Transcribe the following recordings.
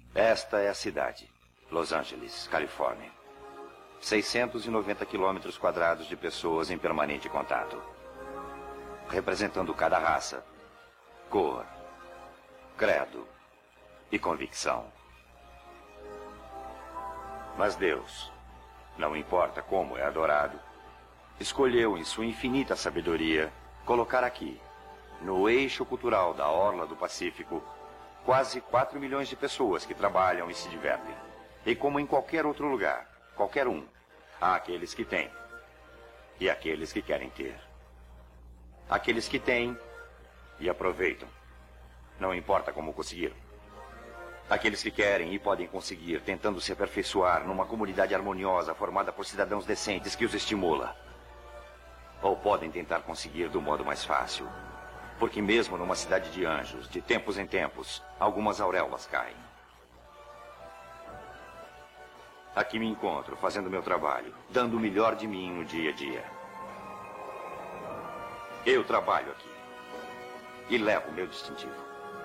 Esta é a cidade. Los Angeles, Califórnia. 690 quilômetros quadrados de pessoas em permanente contato. Representando cada raça, cor, credo e convicção. Mas Deus, não importa como é adorado, escolheu em sua infinita sabedoria colocar aqui, no eixo cultural da Orla do Pacífico, quase 4 milhões de pessoas que trabalham e se divertem. E como em qualquer outro lugar, qualquer um, há aqueles que têm e aqueles que querem ter. Aqueles que têm e aproveitam, não importa como conseguiram. Aqueles que querem e podem conseguir, tentando se aperfeiçoar numa comunidade harmoniosa formada por cidadãos decentes que os estimula. Ou podem tentar conseguir do modo mais fácil. Porque mesmo numa cidade de anjos, de tempos em tempos, algumas auréolas caem. Aqui me encontro, fazendo meu trabalho, dando o melhor de mim no dia a dia. Eu trabalho aqui. E levo meu distintivo.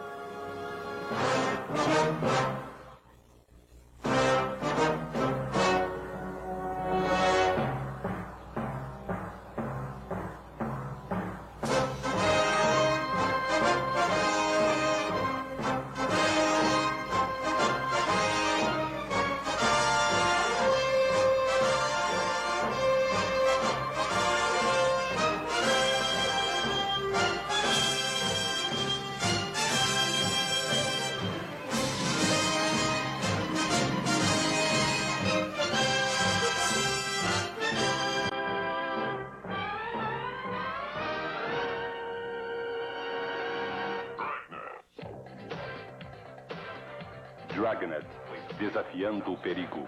Dragnet, desafiando o perigo.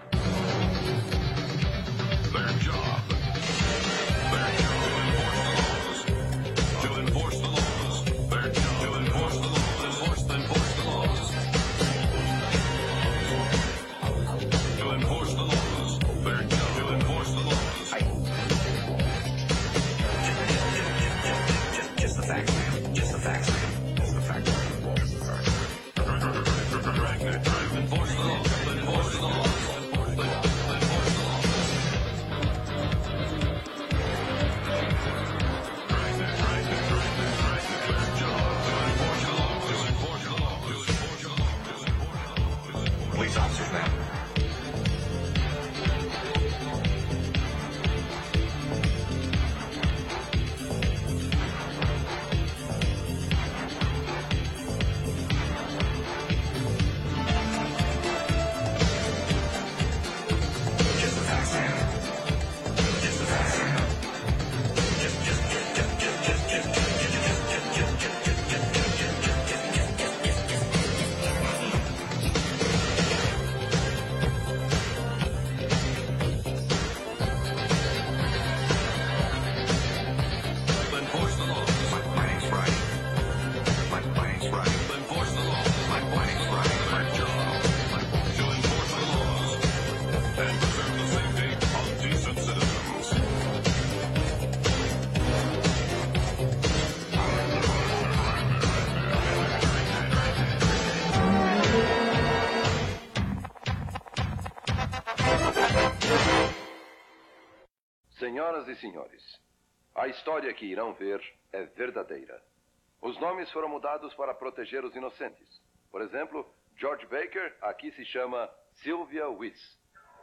Senhoras e senhores, a história que irão ver é verdadeira. Os nomes foram mudados para proteger os inocentes. Por exemplo, George Baker aqui se chama Sylvia Weiss.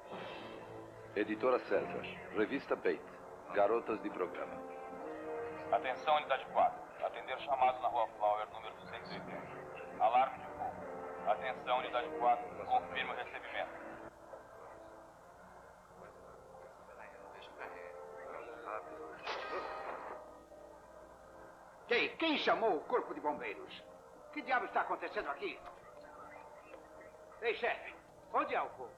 Editora César, Revista Bait, Garotas de Programa. Atenção, unidade 4. Atender chamado na Rua Flower, número 280. Alarme de fogo. Atenção, unidade 4. Confirme o recebimento. Quem chamou o corpo de bombeiros? Que diabo está acontecendo aqui? Ei, chefe, onde é o fogo?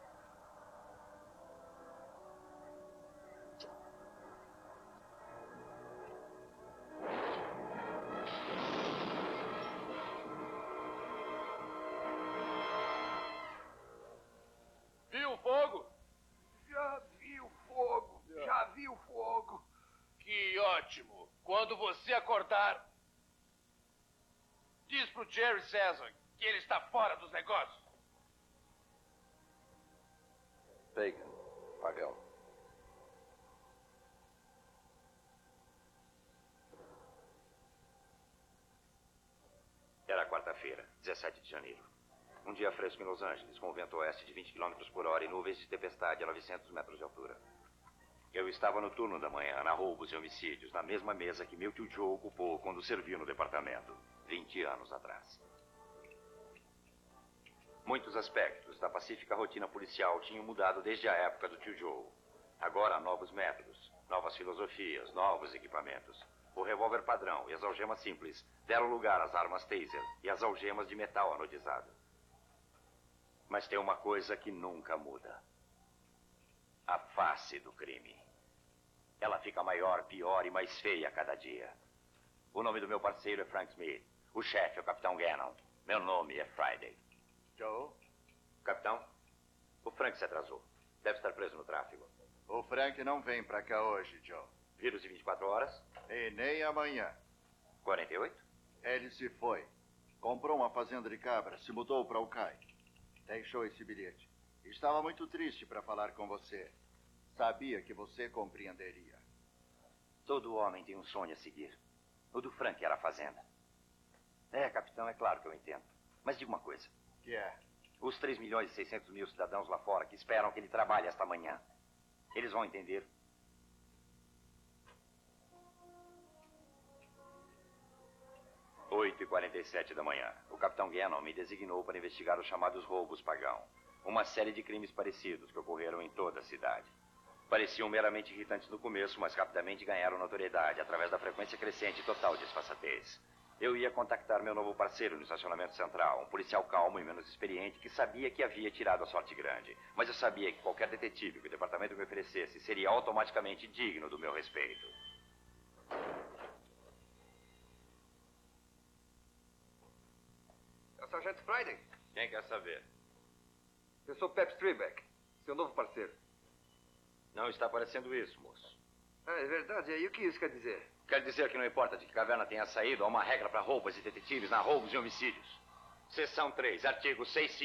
Viu o fogo? Já vi o fogo, já vi o fogo. Que ótimo. Quando você acordar, diz pro Jerry César que ele está fora dos negócios. Pagan, pagão. Era quarta-feira, 17 de janeiro. Um dia fresco em Los Angeles, com vento oeste de 20 km por hora e nuvens de tempestade a 900 metros de altura. Eu estava no turno da manhã, na roubos e homicídios, na mesma mesa que meu tio Joe ocupou quando serviu no departamento, 20 anos atrás. Muitos aspectos da pacífica rotina policial tinham mudado desde a época do tio Joe. Agora, novos métodos, novas filosofias, novos equipamentos. O revólver padrão e as algemas simples deram lugar às armas taser e às algemas de metal anodizado. Mas tem uma coisa que nunca muda. A face do crime. Ela fica maior, pior e mais feia a cada dia. O nome do meu parceiro é Frank Smith. O chefe é o Capitão Gannon. Meu nome é Friday. Joe? Capitão, o Frank se atrasou. Deve estar preso no tráfego. O Frank não vem pra cá hoje, Joe. Vírus de 24 horas? E nem amanhã. 48? Ele se foi. Comprou uma fazenda de cabra, se mudou para o CAI. Deixou esse bilhete. Estava muito triste para falar com você. Sabia que você compreenderia. Todo homem tem um sonho a seguir. O do Frank era a fazenda. É, capitão, é claro que eu entendo. Mas diga uma coisa. Que é? Os 3 milhões e 600 mil cidadãos lá fora que esperam que ele trabalhe esta manhã. Eles vão entender. Oito e 47 da manhã. O capitão Gannon me designou para investigar os chamados roubos pagão. Uma série de crimes parecidos que ocorreram em toda a cidade. Pareciam meramente irritantes no começo, mas rapidamente ganharam notoriedade através da frequência crescente e total disfarçatez. Eu ia contactar meu novo parceiro no estacionamento central, um policial calmo e menos experiente que sabia que havia tirado a sorte grande. Mas eu sabia que qualquer detetive que o departamento me oferecesse seria automaticamente digno do meu respeito. É o Sargento Friday. Quem quer saber? Eu sou Pep Strebeck, seu novo parceiro. Não está parecendo isso, moço. Ah, é verdade. E aí, o que isso quer dizer? Quer dizer que não importa de que caverna tenha saído, há uma regra para roupas e detetives na roubos e homicídios. Seção 3, artigo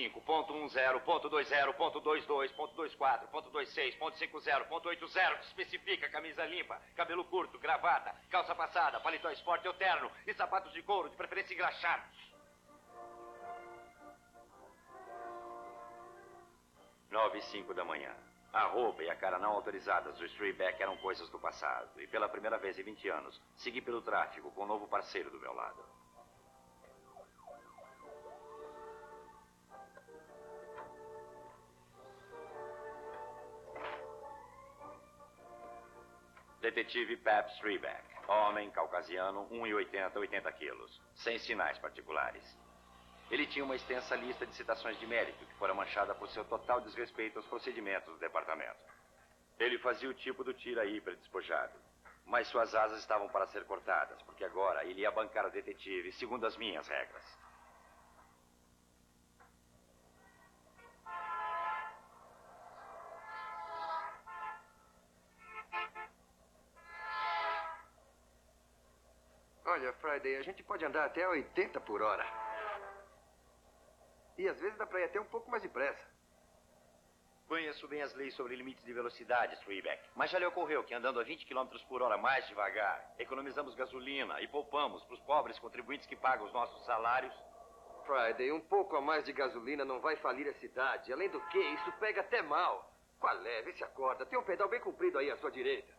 65.10.22.22.24.26.50.80, que especifica camisa limpa, cabelo curto, gravata, calça passada, paletó esporte ou terno e sapatos de couro, de preferência engraxados. 9h05 da manhã. A roupa e a cara não autorizadas do Strebeck eram coisas do passado. E pela primeira vez em 20 anos, segui pelo tráfego com um novo parceiro do meu lado. Detetive Pep Strebeck. Homem, caucasiano, 1,80, 80 quilos. Sem sinais particulares. Ele tinha uma extensa lista de citações de mérito que fora manchada por seu total desrespeito aos procedimentos do departamento. Ele fazia o tipo do tira hiper despojado. Mas suas asas estavam para ser cortadas, porque agora ele ia bancar o detetive segundo as minhas regras. Olha, Friday, a gente pode andar até 80 por hora. E às vezes dá pra ir até um pouco mais depressa. Conheço bem as leis sobre limites de velocidade, Strebeck. Mas já lhe ocorreu que andando a 20 km por hora mais devagar, economizamos gasolina e poupamos para os pobres contribuintes que pagam os nossos salários? Friday, um pouco a mais de gasolina não vai falir a cidade. Além do que, isso pega até mal. Qual é? Vê se acorda. Tem um pedal bem comprido aí à sua direita.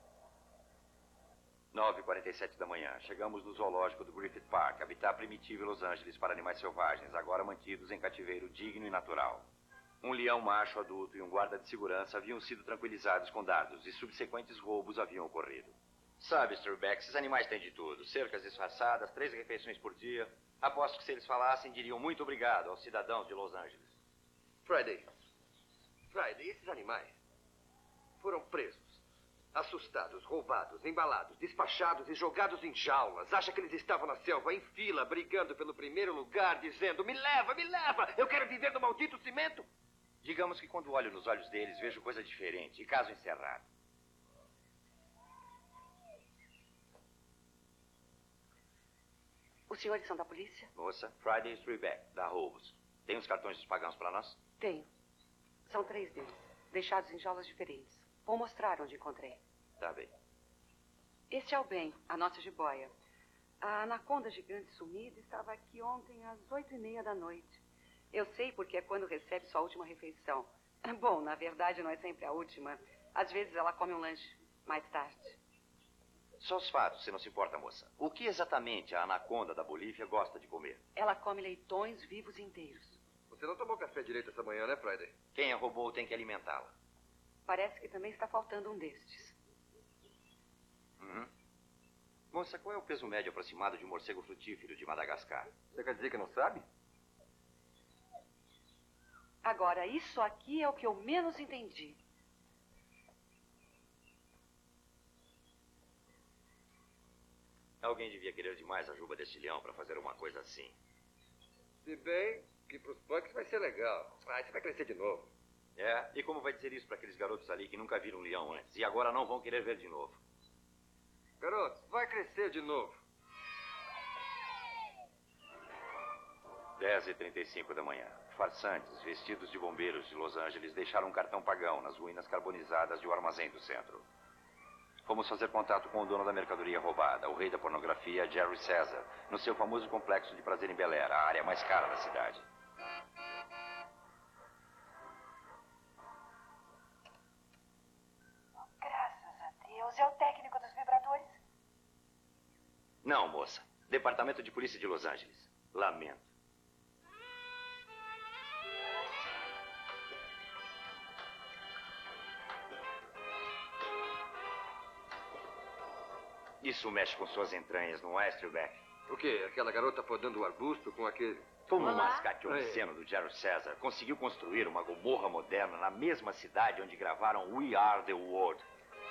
9h47 da manhã. Chegamos no zoológico do Griffith Park, habitat primitivo em Los Angeles para animais selvagens, agora mantidos em cativeiro digno e natural. Um leão macho adulto e um guarda de segurança haviam sido tranquilizados com dados e subsequentes roubos haviam ocorrido. Sabe, Strebeck, esses animais têm de tudo. Cercas disfarçadas, 3 refeições por dia. Aposto que se eles falassem, diriam muito obrigado aos cidadãos de Los Angeles. Friday, esses animais foram presos. Assustados, roubados, embalados, despachados e jogados em jaulas. Acha que eles estavam na selva, em fila, brigando pelo primeiro lugar, dizendo: me leva, eu quero viver no maldito cimento? Digamos que quando olho nos olhos deles, vejo coisa diferente, e caso encerrado. Os senhores são da polícia? Moça, Friday Strebeck, da Roubos. Tem os cartões dos pagãos para nós? Tenho. São 3 deles. deixados em jaulas diferentes. Vou mostrar onde encontrei. Tá bem. Este é o Ben, a nossa jiboia. A anaconda gigante sumida estava aqui ontem às 8h30 da noite. Eu sei porque é quando recebe sua última refeição. Bom, na verdade não é sempre a última. Às vezes ela come um lanche mais tarde. Só os fatos, se não se importa, moça. O que exatamente a anaconda da Bolívia gosta de comer? Ela come leitões vivos inteiros. Você não tomou café direito essa manhã, né, Friday? Quem a roubou tem que alimentá-la. Parece que também está faltando um destes. Uhum. Moça, qual é o peso médio aproximado de um morcego frutífero de Madagascar? Você quer dizer que não sabe? Agora, isso aqui é o que eu menos entendi. Alguém devia querer demais a juba deste leão para fazer uma coisa assim. Se bem que pros punks vai ser legal. Ah, você vai crescer de novo. É? E como vai dizer isso para aqueles garotos ali que nunca viram um leão antes e agora não vão querer ver de novo? Garotos, vai crescer de novo. 10h35 da manhã. Farsantes, vestidos de bombeiros de Los Angeles, deixaram um cartão pagão nas ruínas carbonizadas de um armazém do centro. Fomos fazer contato com o dono da mercadoria roubada, o rei da pornografia, Jerry Cesar, no seu famoso complexo de prazer em Bel Air, a área mais cara da cidade. Graças a Deus. É o técnico dos vibradores? Não, moça. Departamento de Polícia de Los Angeles. Lamento. Isso mexe com suas entranhas, não é, Strilbeck? O quê? Aquela garota podando o arbusto com aquele... Como o mascate obsceno do Jerry Cesar conseguiu construir uma gomorra moderna na mesma cidade onde gravaram We Are the World.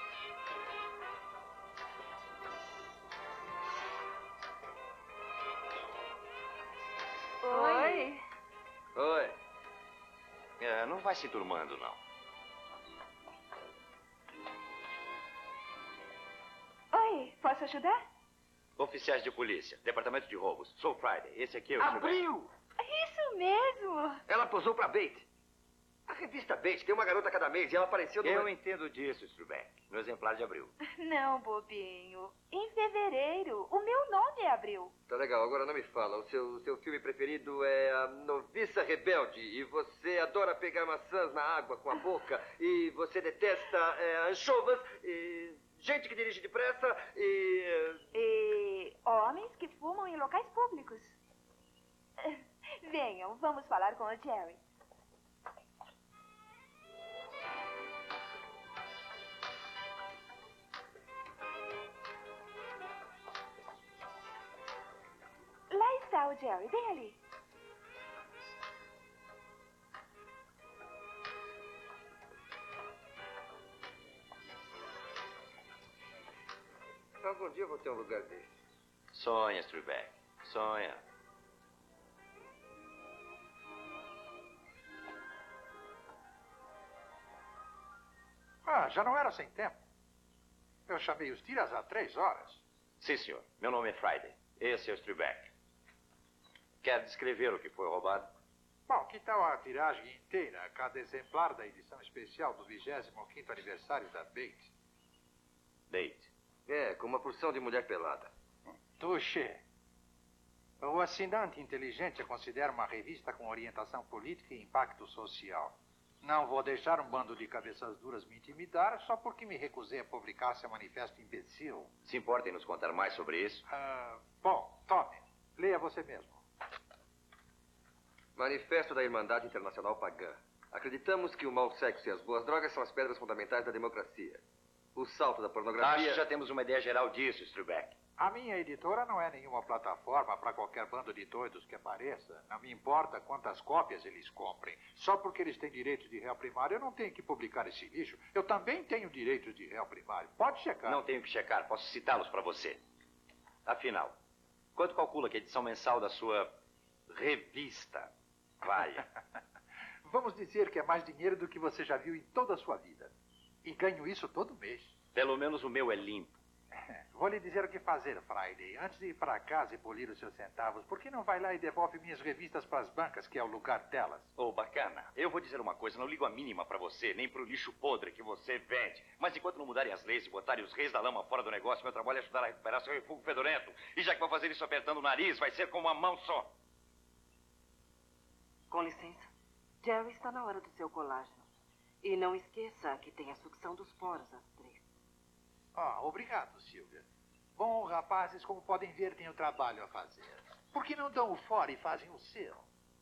Oi. Oi. Não vai se turmando, não. Oi, posso ajudar? Oficiais de polícia, departamento de roubos. Sou Friday. Esse aqui é o Abriu! Isso mesmo. Ela posou pra Bait. A revista Bait tem uma garota cada mês e ela apareceu... Eu entendo disso, Strilbeck. No exemplar de abril. Não, bobinho. Em fevereiro. O meu nome é Abril. Tá legal, agora não me fala. O seu filme preferido é A Noviça Rebelde. E você adora pegar maçãs na água com a boca. E você detesta anchovas. E gente que dirige depressa. E homens que fumam em locais públicos. Venham, vamos falar com o Jerry. Lá está o Jerry, vem ali. Algum dia eu vou ter um lugar desse. Sonha, Strilbeck. Sonha. Ah, já não era sem tempo. Eu chamei os tiras há 3 horas. Sim, senhor. Meu nome é Friday. Esse é o Strilbeck. Quer descrever o que foi roubado? Bom, que tal a tiragem inteira, cada exemplar da edição especial do 25º aniversário da Bait? Bait. É, com uma porção de mulher pelada. Touché. O assinante inteligente a considera uma revista com orientação política e impacto social. Não vou deixar um bando de cabeças duras me intimidar só porque me recusei a publicar seu manifesto imbecil. Se importa em nos contar mais sobre isso? Bom, tome. Leia você mesmo. Manifesto da Irmandade Internacional Pagã. Acreditamos que o mau sexo e as boas drogas são as pedras fundamentais da democracia. O salto da pornografia... Acho que já temos uma ideia geral disso, Strilbeck. A minha editora não é nenhuma plataforma para qualquer bando de doidos que apareça. Não me importa quantas cópias eles comprem. Só porque eles têm direitos de réu primário, eu não tenho que publicar esse lixo. Eu também tenho direitos de réu primário. Pode checar. Não tenho que checar. Posso citá-los para você. Afinal, quanto calcula que a edição mensal da sua revista vale? Vamos dizer que é mais dinheiro do que você já viu em toda a sua vida. E ganho isso todo mês. Pelo menos o meu é limpo. Vou lhe dizer o que fazer, Friday. Antes de ir para casa e polir os seus centavos, por que não vai lá e devolve minhas revistas para as bancas, que é o lugar delas? Bacana. Eu vou dizer uma coisa, não ligo a mínima pra você, nem pro lixo podre que você vende. Mas enquanto não mudarem as leis e botarem os reis da lama fora do negócio, meu trabalho é ajudar a recuperar seu refúgio fedorento. E já que vou fazer isso apertando o nariz, vai ser com uma mão só. Com licença. Jerry, está na hora do seu colágeno. E não esqueça que tem a sucção dos poros às 3. Obrigado, Silvia. Bom, rapazes, como podem ver, tenho trabalho a fazer. Por que não dão o fora e fazem o seu?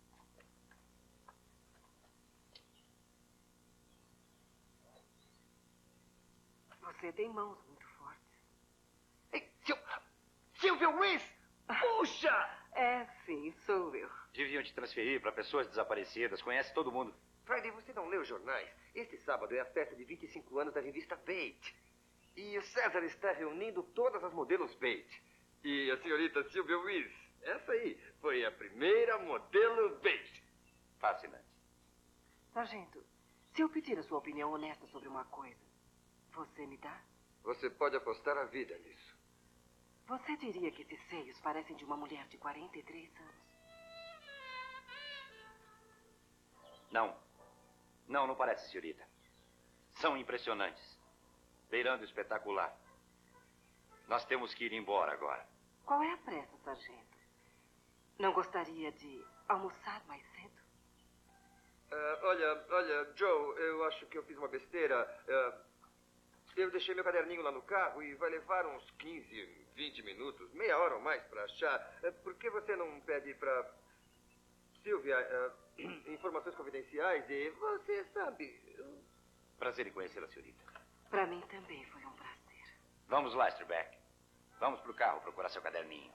Você tem mãos muito fortes. Ei, Silvia Weiss! Puxa! Sim, sou eu. Deviam te transferir para pessoas desaparecidas. Conhece todo mundo. Friday, você não lê os jornais? Este sábado é a festa de 25 anos da revista Bait. E o César está reunindo todas as modelos Bait. E a senhorita Silvia Weiss, essa aí, foi a primeira modelo Bait. Fascinante. Sargento, se eu pedir a sua opinião honesta sobre uma coisa, você me dá? Você pode apostar a vida nisso. Você diria que esses seios parecem de uma mulher de 43 anos? Não parece, senhorita. São impressionantes. Beirando espetacular. Nós temos que ir embora agora. Qual é a pressa, sargento? Não gostaria de almoçar mais cedo? Olha, Joe, eu acho que eu fiz uma besteira. Eu deixei meu caderninho lá no carro e vai levar uns 15, 20 minutos, meia hora ou mais para achar. Por que você não pede para Silvia informações confidenciais e você sabe... Prazer em conhecê-la, senhorita. Para mim também foi um prazer. Vamos lá, Strebeck. Vamos pro carro procurar seu caderninho.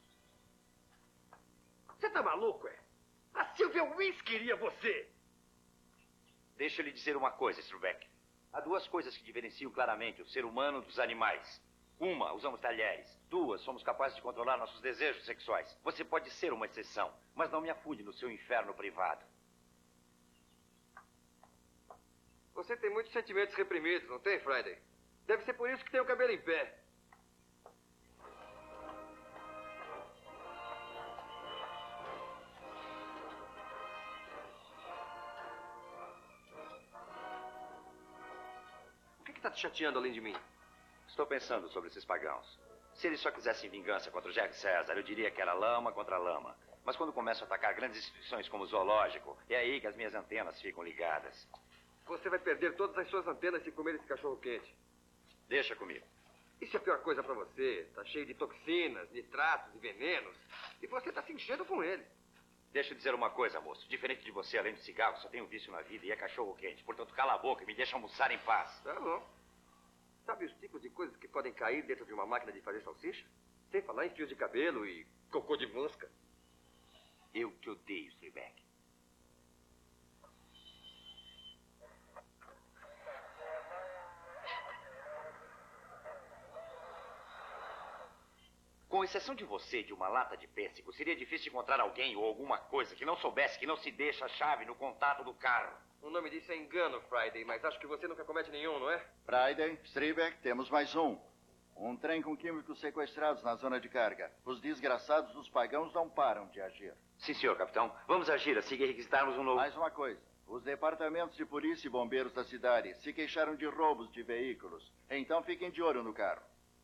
Você tá maluco, é? A Silvia Weiss queria você! Deixa eu lhe dizer uma coisa, Strebeck. Há duas coisas que diferenciam claramente o ser humano dos animais. Uma, usamos talheres. Duas, somos capazes de controlar nossos desejos sexuais. Você pode ser uma exceção, mas não me afunde no seu inferno privado. Você tem muitos sentimentos reprimidos, não tem, Friday? Deve ser por isso que tem o cabelo em pé. O que está te chateando além de mim? Estou pensando sobre esses pagãos. Se eles só quisessem vingança contra o Jack César, eu diria que era lama contra lama. Mas quando começam a atacar grandes instituições como o zoológico, é aí que as minhas antenas ficam ligadas. Você vai perder todas as suas antenas se comer esse cachorro quente. Deixa comigo. Isso é a pior coisa pra você. Tá cheio de toxinas, nitratos e venenos. E você tá se enchendo com ele. Deixa eu dizer uma coisa, moço. Diferente de você, além de cigarro, só tenho vício na vida e é cachorro quente. Portanto, cala a boca e me deixa almoçar em paz. Tá bom. Sabe os tipos de coisas que podem cair dentro de uma máquina de fazer salsicha? Sem falar em fios de cabelo e cocô de mosca. Eu te odeio, Strebeck. Com exceção de você e de uma lata de pêssego, seria difícil encontrar alguém ou alguma coisa que não soubesse que não se deixa a chave no contato do carro. O nome disso é engano, Friday, mas acho que você nunca comete nenhum, não é? Friday, Strebeck, temos mais um. Um trem com químicos sequestrados na zona de carga. Os desgraçados dos pagãos não param de agir. Sim, senhor, capitão. Vamos agir assim que requisitarmos um novo... Mais uma coisa. Os departamentos de polícia e bombeiros da cidade se queixaram de roubos de veículos. Então fiquem de olho no carro.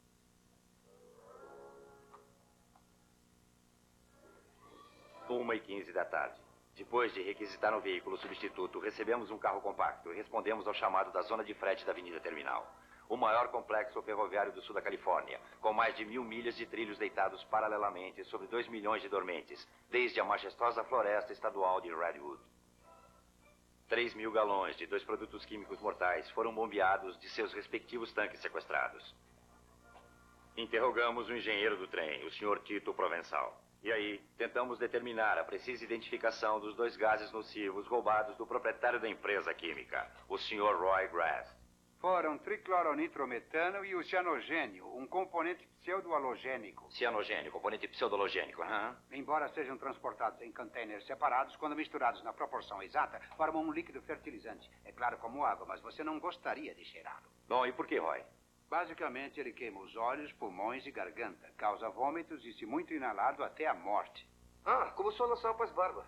1h15 da tarde. Depois de requisitar um veículo substituto, recebemos um carro compacto e respondemos ao chamado da zona de frete da Avenida Terminal. O maior complexo ferroviário do sul da Califórnia, com mais de 1000 milhas de trilhos deitados paralelamente sobre 2 milhões de dormentes, desde a majestosa floresta estadual de Redwood. 3.000 galões de 2 produtos químicos mortais foram bombeados de seus respectivos tanques sequestrados. Interrogamos o engenheiro do trem, o Sr. Tito Provençal. E aí, tentamos determinar a precisa identificação dos 2 gases nocivos roubados do proprietário da empresa química, o Sr. Roy Grass. Foram tricloronitrometano e o cianogênio, um componente pseudohalogênico. Cianogênio, componente pseudologênico, Embora sejam transportados em containers separados, quando misturados na proporção exata, formam um líquido fertilizante. É claro como água, mas você não gostaria de cheirá-lo. Bom, e por que, Roy? Basicamente, ele queima os olhos, pulmões e garganta, causa vômitos e, se muito inalado, até a morte. Ah, como solução após barba.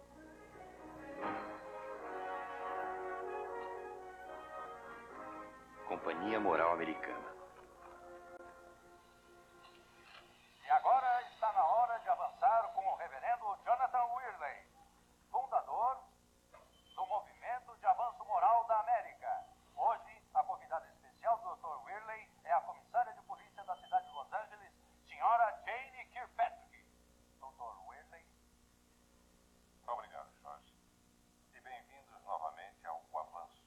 Companhia Moral Americana. E agora está na hora de avançar com o reverendo Jonathan Weirley, fundador do Movimento de Avanço Moral da América. Hoje, a convidada especial do Dr. Weirley é a comissária de polícia da cidade de Los Angeles, senhora Jane Kirkpatrick. Dr. Weirley. Obrigado, Jorge. E bem-vindos novamente ao Avanço.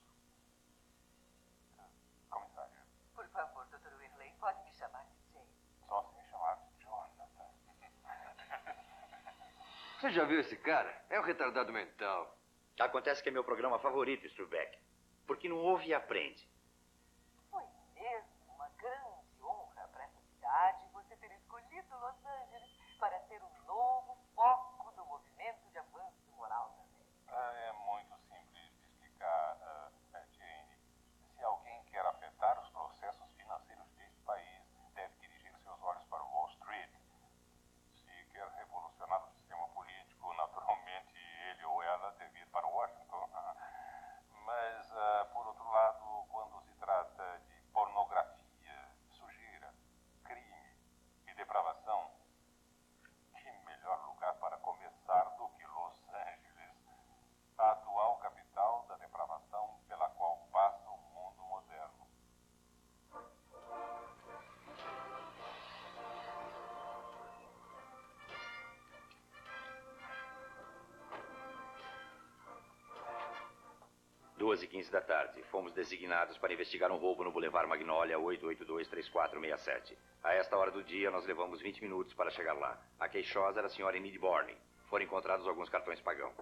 Comissário. Por favor, Dr. Weirley, pode me chamar de Jane. Só se me chamar de Jonathan. Você já viu esse cara? É um retardado mental. Acontece que é meu programa favorito, Strubeck. Porque não ouve e aprende. Foi mesmo uma grande honra para essa cidade você ter escolhido Los Angeles para ser um novo foco do movimento de avanço moral da América. É muito simples de explicar, Jane. Se alguém quer afetar os processos financeiros deste país, deve dirigir seus olhos para Wall Street. Se quer revolucionar o sistema político, naturalmente ele ou ela deve ir para Washington. Mas, por outro lado, quando se trata de pornografia, sujeira, crime e depravação, que melhor lugar para começar do que Los Angeles, a atual capital da depravação pela qual passa o mundo moderno. Duas e 15 da tarde. Fomos designados para investigar um roubo no Boulevard Magnolia 882-3467. A esta hora do dia, nós levamos 20 minutos para chegar lá. A queixosa era a senhora Enid Borne. Foram encontrados alguns cartões pagão.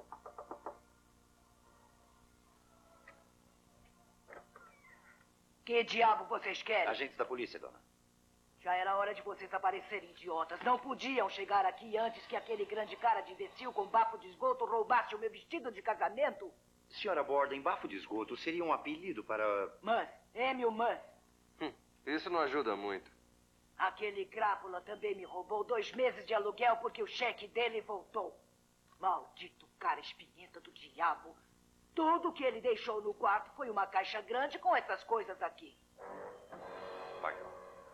Que diabo vocês querem? Agentes da polícia, dona. Já era hora de vocês aparecerem, idiotas. Não podiam chegar aqui antes que aquele grande cara de imbecil com bafo de esgoto roubasse o meu vestido de casamento. Senhora Borden, bafo de esgoto seria um apelido para... Mas, Emil Mas, Isso não ajuda muito. aquele crápula também me roubou 2 meses de aluguel porque o cheque dele voltou. Maldito cara espinhenta do diabo. Tudo que ele deixou no quarto foi uma caixa grande com essas coisas aqui. Pagão.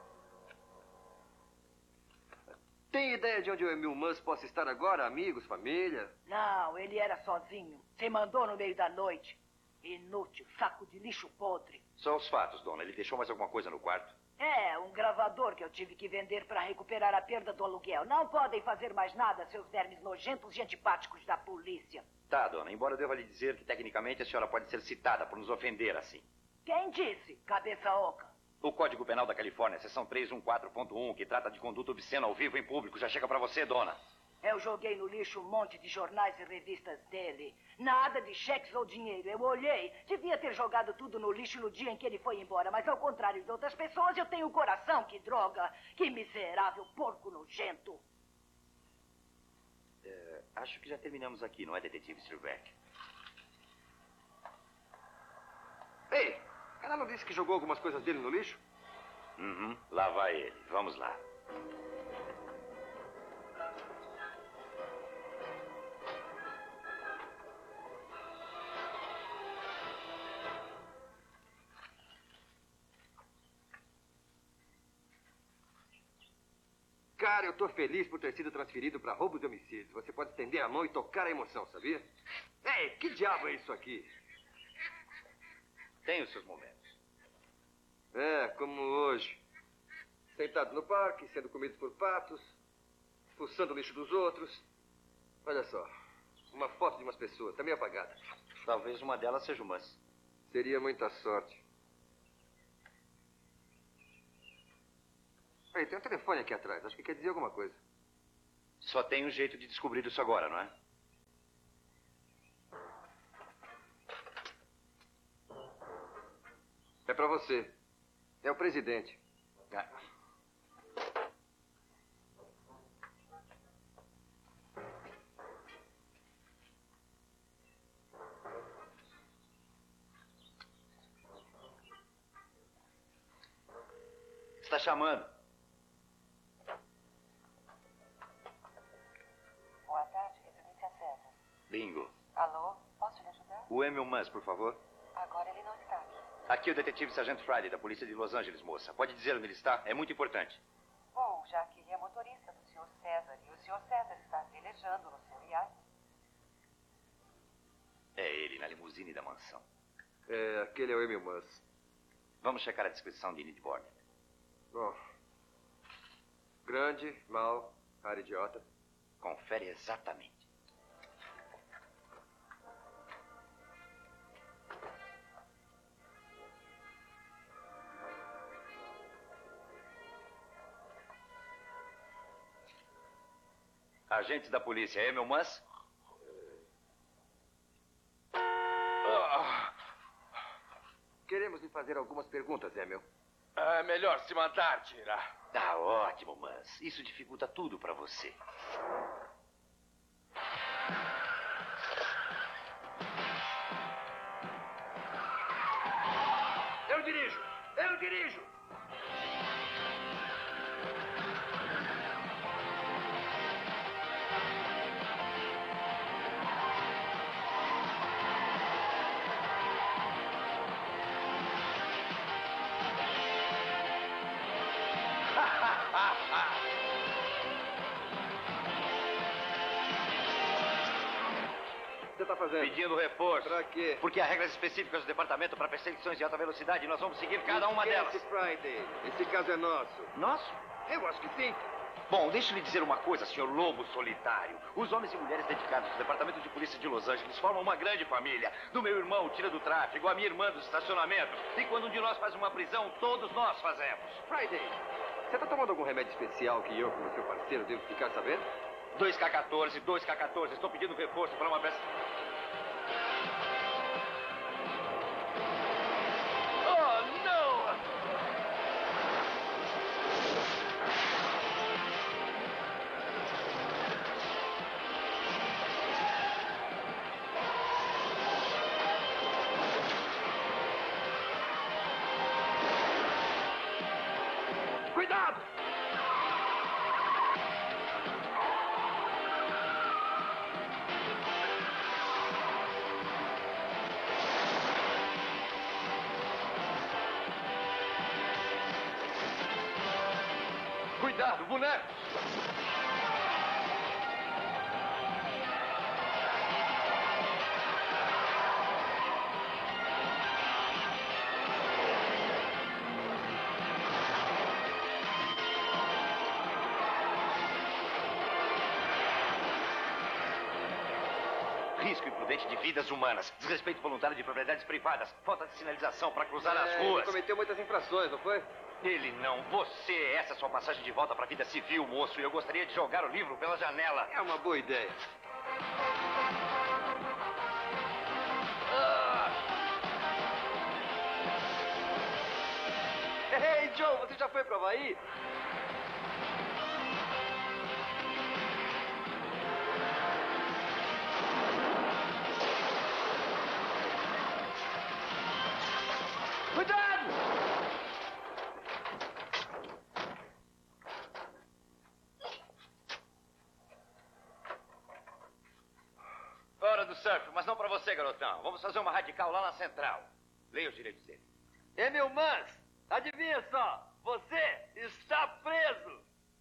Tem ideia de onde o Emil Muss possa estar agora? Amigos, família? Não, ele era sozinho. Se mandou no meio da noite. Inútil, saco de lixo podre. Só os fatos, dona. Ele deixou mais alguma coisa no quarto? É, um gravador que eu tive que vender para recuperar a perda do aluguel. Não podem fazer mais nada, seus vermes nojentos e antipáticos da polícia. Tá, dona. Embora eu deva lhe dizer que, tecnicamente, a senhora pode ser citada por nos ofender assim. Quem disse, cabeça oca? O Código Penal da Califórnia, seção 314.1, que trata de conduta obscena ao vivo em público, já chega pra você, dona. Eu joguei no lixo um monte de jornais e revistas dele. Nada de cheques ou dinheiro. Eu olhei. Devia ter jogado tudo no lixo no dia em que ele foi embora. Mas ao contrário de outras pessoas, eu tenho um coração. Que droga. Que miserável porco nojento. Acho que já terminamos aqui, não é, detetive Silverbeck? Ei, ela não disse que jogou algumas coisas dele no lixo? Uhum, lá vai ele. Vamos lá. Cara, eu tô feliz por ter sido transferido para roubo de homicídio. Você pode estender a mão e tocar a emoção, sabia? Ei, que diabo é isso aqui? Tem os seus momentos. É, como hoje. Sentado no parque, sendo comidos por patos, expulsando o lixo dos outros. Olha só, uma foto de umas pessoas, tá meio apagada. Talvez uma delas seja o Muss. Seria muita sorte. Ei, tem um telefone aqui atrás, acho que quer dizer alguma coisa. Só tem um jeito de descobrir isso agora, não é? É pra você. É o presidente. chamando. Boa tarde, residência César. Bingo. Alô, posso lhe ajudar? O Emil Mans, por favor. Agora ele não está aqui. Aqui é o detetive Sargento Friday, da polícia de Los Angeles, moça. Pode dizer onde ele está? É muito importante. Bom, já que ele é motorista do Sr. César e o Sr. César está velejando no seu iate. É ele, na limusine da mansão. Aquele é o Emil Mans. Vamos checar a descrição de Enid Borne. Bom. Grande, mau, cara idiota. Confere exatamente. Agentes da polícia, Emil Mans? Queremos lhe fazer algumas perguntas, Emil. É melhor se mandar tirar. Tá ótimo, Mans. Isso dificulta tudo pra você. Eu dirijo! Eu dirijo! O que você está fazendo? Pedindo reforço. Pra quê? Porque há regras específicas do departamento para perseguições de alta velocidade e nós vamos seguir cada uma delas. Esquece, Friday. Esse caso é nosso. Nosso? Eu acho que sim. Bom, deixe-lhe dizer uma coisa, senhor Lobo Solitário. Os homens e mulheres dedicados do Departamento de Polícia de Los Angeles formam uma grande família. Do meu irmão, tira do tráfego, a minha irmã do estacionamento. E quando um de nós faz uma prisão, todos nós fazemos. Friday, você está tomando algum remédio especial que eu, como seu parceiro, devo ficar sabendo? 2K14, 2K14. Estou pedindo reforço para uma peça... Oh, não! Cuidado! Cuidado, boneco! Risco imprudente de vidas humanas, desrespeito voluntário de propriedades privadas, falta de sinalização para cruzar as Ele ruas. cometeu muitas infrações, não foi? Ele não, você. Essa é a sua passagem de volta para a vida civil, moço. E eu gostaria de jogar o livro pela janela. É uma boa ideia. Ei, Joe, você já foi para Havaí? Cuidado! Hora do surf, mas não para você, garotão. Vamos fazer uma radical lá na central. Leia os direitos dele. Emil Mans, adivinha só, você está preso.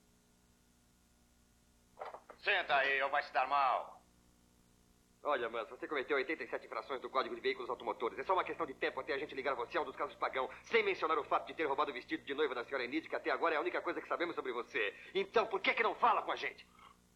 Senta aí, ou vai se dar mal. Olha, Mans, você cometeu 87 infrações do Código de Veículos Automotores. É só uma questão de tempo até a gente ligar você a um dos casos pagão, sem mencionar o fato de ter roubado o vestido de noiva da senhora Enid, que até agora é a única coisa que sabemos sobre você. Então, por que não fala com a gente?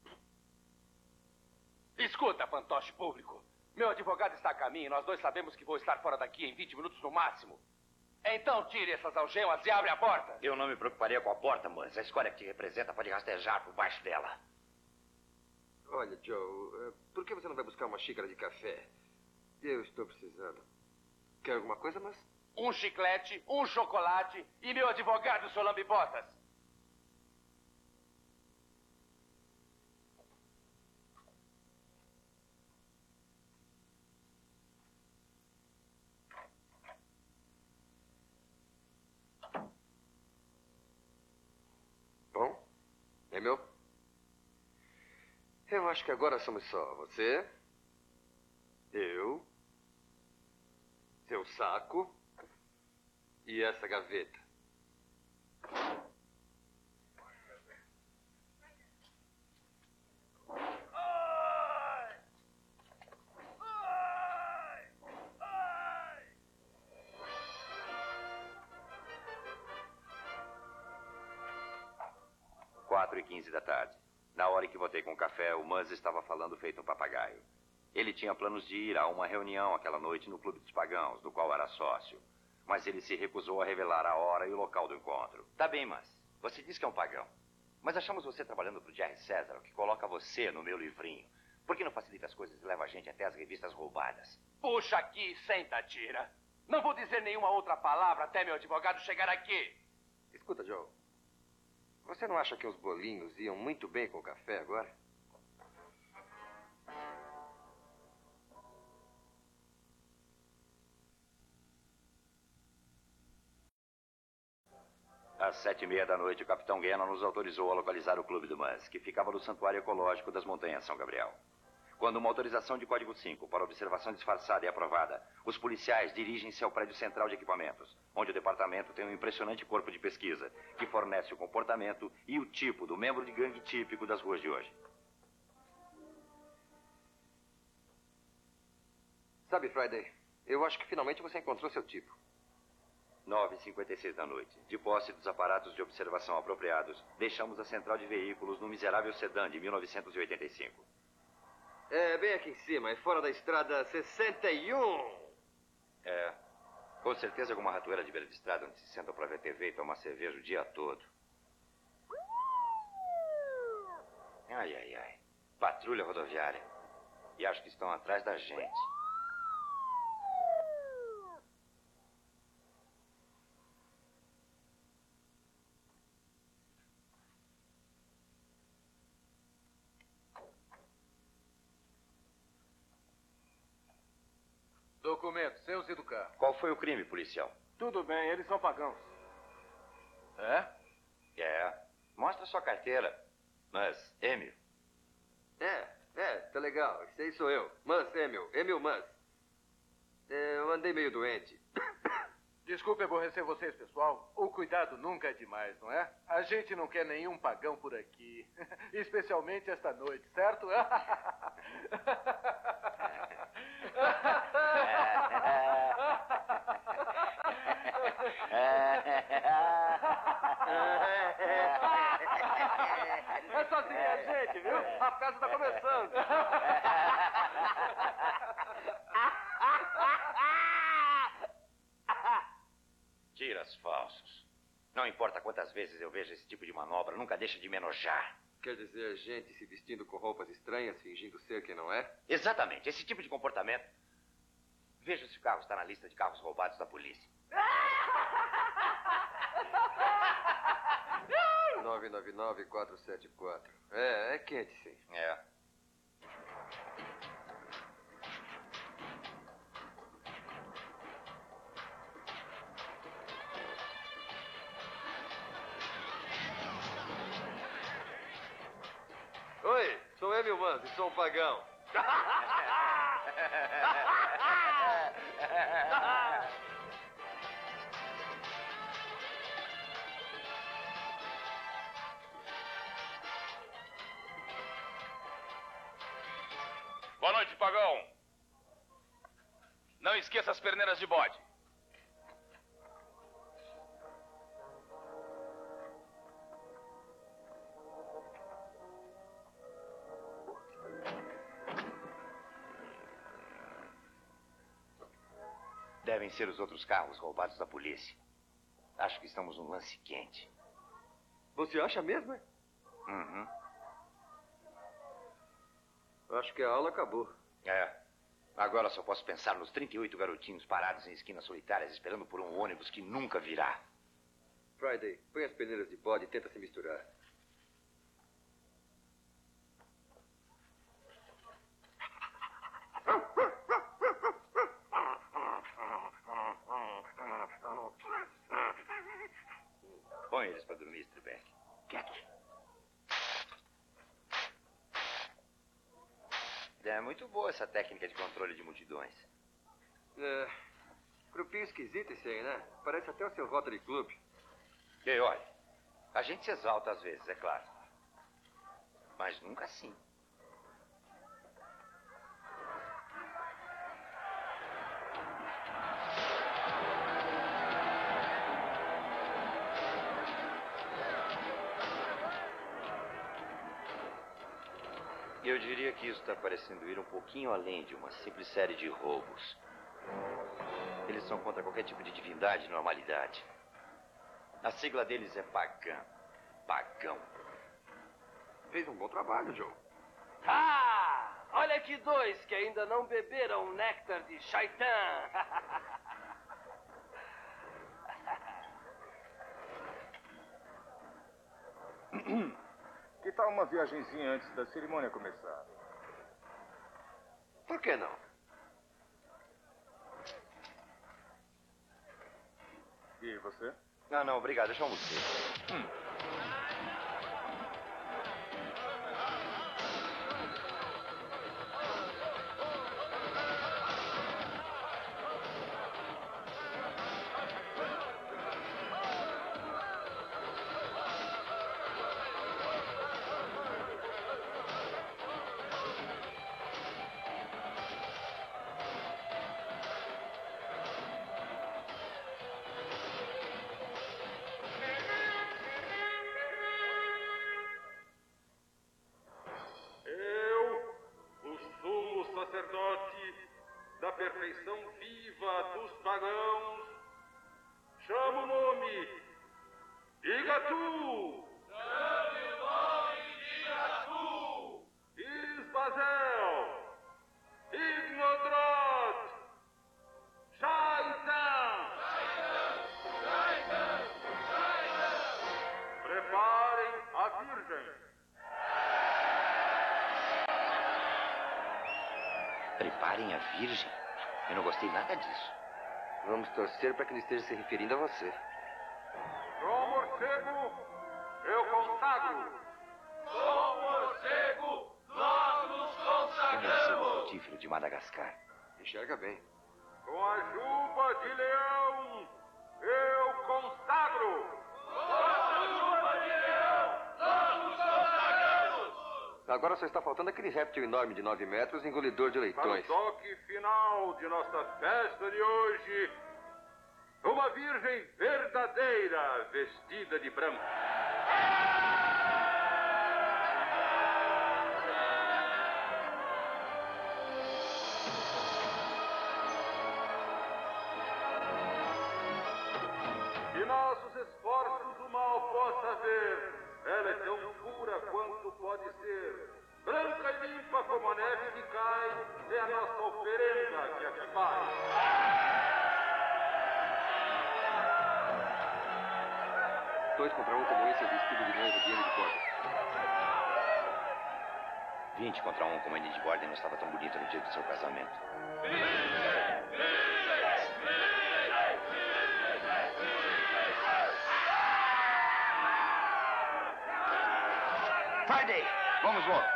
Escuta, fantoche público. Meu advogado está a caminho e nós dois sabemos que vou estar fora daqui em 20 minutos no máximo. Então tire essas algemas e abre a porta. Eu não me preocuparia com a porta, Mans. A escória que te representa pode rastejar por baixo dela. Olha, Joe, por que você não vai buscar uma xícara de café? Eu estou precisando. Quer alguma coisa, Mans? Um chiclete, um chocolate e meu advogado, seu lambe-botas. Eu acho que agora somos só você, eu, seu saco e essa gaveta. Quatro e 15 da tarde. Na hora em que voltei com o café, o Muzz estava falando feito um papagaio. Ele tinha planos de ir a uma reunião aquela noite no Clube dos Pagãos, do qual era sócio. Mas ele se recusou a revelar a hora e o local do encontro. Tá bem, Muzz. Você diz que é um pagão. Mas achamos você trabalhando pro Jerry César, o que coloca você no meu livrinho. Por que não facilita as coisas e leva a gente até as revistas roubadas? Puxa aqui, senta, tira. Não vou dizer nenhuma outra palavra até meu advogado chegar aqui. Escuta, Joe. Você não acha que os bolinhos iam muito bem com o café agora? Às 7h30 da noite, o Capitão Gannon nos autorizou a localizar o Clube do Muzz, que ficava no Santuário Ecológico das Montanhas São Gabriel. Quando uma autorização de código 5 para observação disfarçada é aprovada, os policiais dirigem-se ao prédio central de equipamentos, onde o departamento tem um impressionante corpo de pesquisa, que fornece o comportamento e o tipo do membro de gangue típico das ruas de hoje. Sabe, Friday, eu acho que finalmente você encontrou seu tipo. 9h56 da noite. De posse dos aparatos de observação apropriados, deixamos a central de veículos no miserável sedã de 1985. É, bem aqui em cima, é fora da estrada 61. É, com certeza alguma ratoeira de beira de estrada onde se sentam para ver TV e tomar cerveja o dia todo. Ai, ai, ai. Patrulha rodoviária. E acho que estão atrás da gente. Documentos, seus e do carro. Qual foi o crime, policial? Tudo bem, eles são pagãos. É? É. Mostra sua carteira. Mas, Emil. Tá legal. Esse aí sou eu. Muzz, Emil Muzz. Eu andei meio doente. Desculpe aborrecer vocês, pessoal. O cuidado nunca é demais, não é? A gente não quer nenhum pagão por aqui. Especialmente esta noite, certo? É só seguir a gente, viu? A festa tá começando. Tiras falsos. Não importa quantas vezes eu vejo esse tipo de manobra, nunca deixa de me enojar. Quer dizer, gente se vestindo com roupas estranhas, fingindo ser quem não é? Exatamente, esse tipo de comportamento. Veja se o carro está na lista de carros roubados da polícia. 999-474. É quente, sim. É. Oi, sou Emil Muzz e sou um pagão. Boa noite, pagão. Não esqueça as perneiras de bode. Devem ser os outros carros roubados da polícia. Acho que estamos num lance quente. Você acha mesmo, é? Uhum. Acho que a aula acabou. É. Agora só posso pensar nos 38 garotinhos parados em esquinas solitárias esperando por um ônibus que nunca virá. Friday, põe as peneiras de bode e tenta se misturar. Põe eles para dormir, Strebeck. Quietos. É muito boa essa técnica de controle de multidões. Grupinho esquisito esse aí, né? Parece até o seu Rotary Club. E olha, a gente se exalta às vezes, é claro. Mas nunca assim. Eu diria que isso está parecendo ir um pouquinho além de uma simples série de roubos. Eles são contra qualquer tipo de divindade e normalidade. A sigla deles é pagã. Pagão. Fez um bom trabalho, Joe. Ah! Olha aqui dois que ainda não beberam néctar de Shaitan. Que tal uma viagenzinha antes da cerimônia começar? Por que não? E você? Não, obrigado, deixa eu almoçar. Sacerdote da perfeição viva dos pagãos, chama o nome. Diga tu. Chame o nome e diga tu. Isbazel, Ignodrot, Shaitan. Preparem a Virgem. Preparem a Virgem? Eu não gostei nada disso. Vamos torcer para que ele esteja se referindo a você. João Morcego, eu consagro. João Morcego, nós nos Eu recebo o consagramos. frutífero de Madagascar. Enxerga bem. Com a juba de leão, eu consagro. Com a juba de leão, nós nos consagramos. Agora só está faltando aquele réptil enorme de 9 metros, engolidor de Para o leitões. toque final de nossa festa de hoje, uma virgem verdadeira vestida de branco. Que nossos esforços o mal possa ver, ela é tão pura quanto pode ser. Branca e limpa como a neve que cai, é a nossa oferenda que aqui vai. 2 contra 1 como esse é vestido de noiva de Anne de Borden. 20 contra 1, como a Anne de Borden não estava tão bonita no dia do seu casamento. Friday! Vamos logo!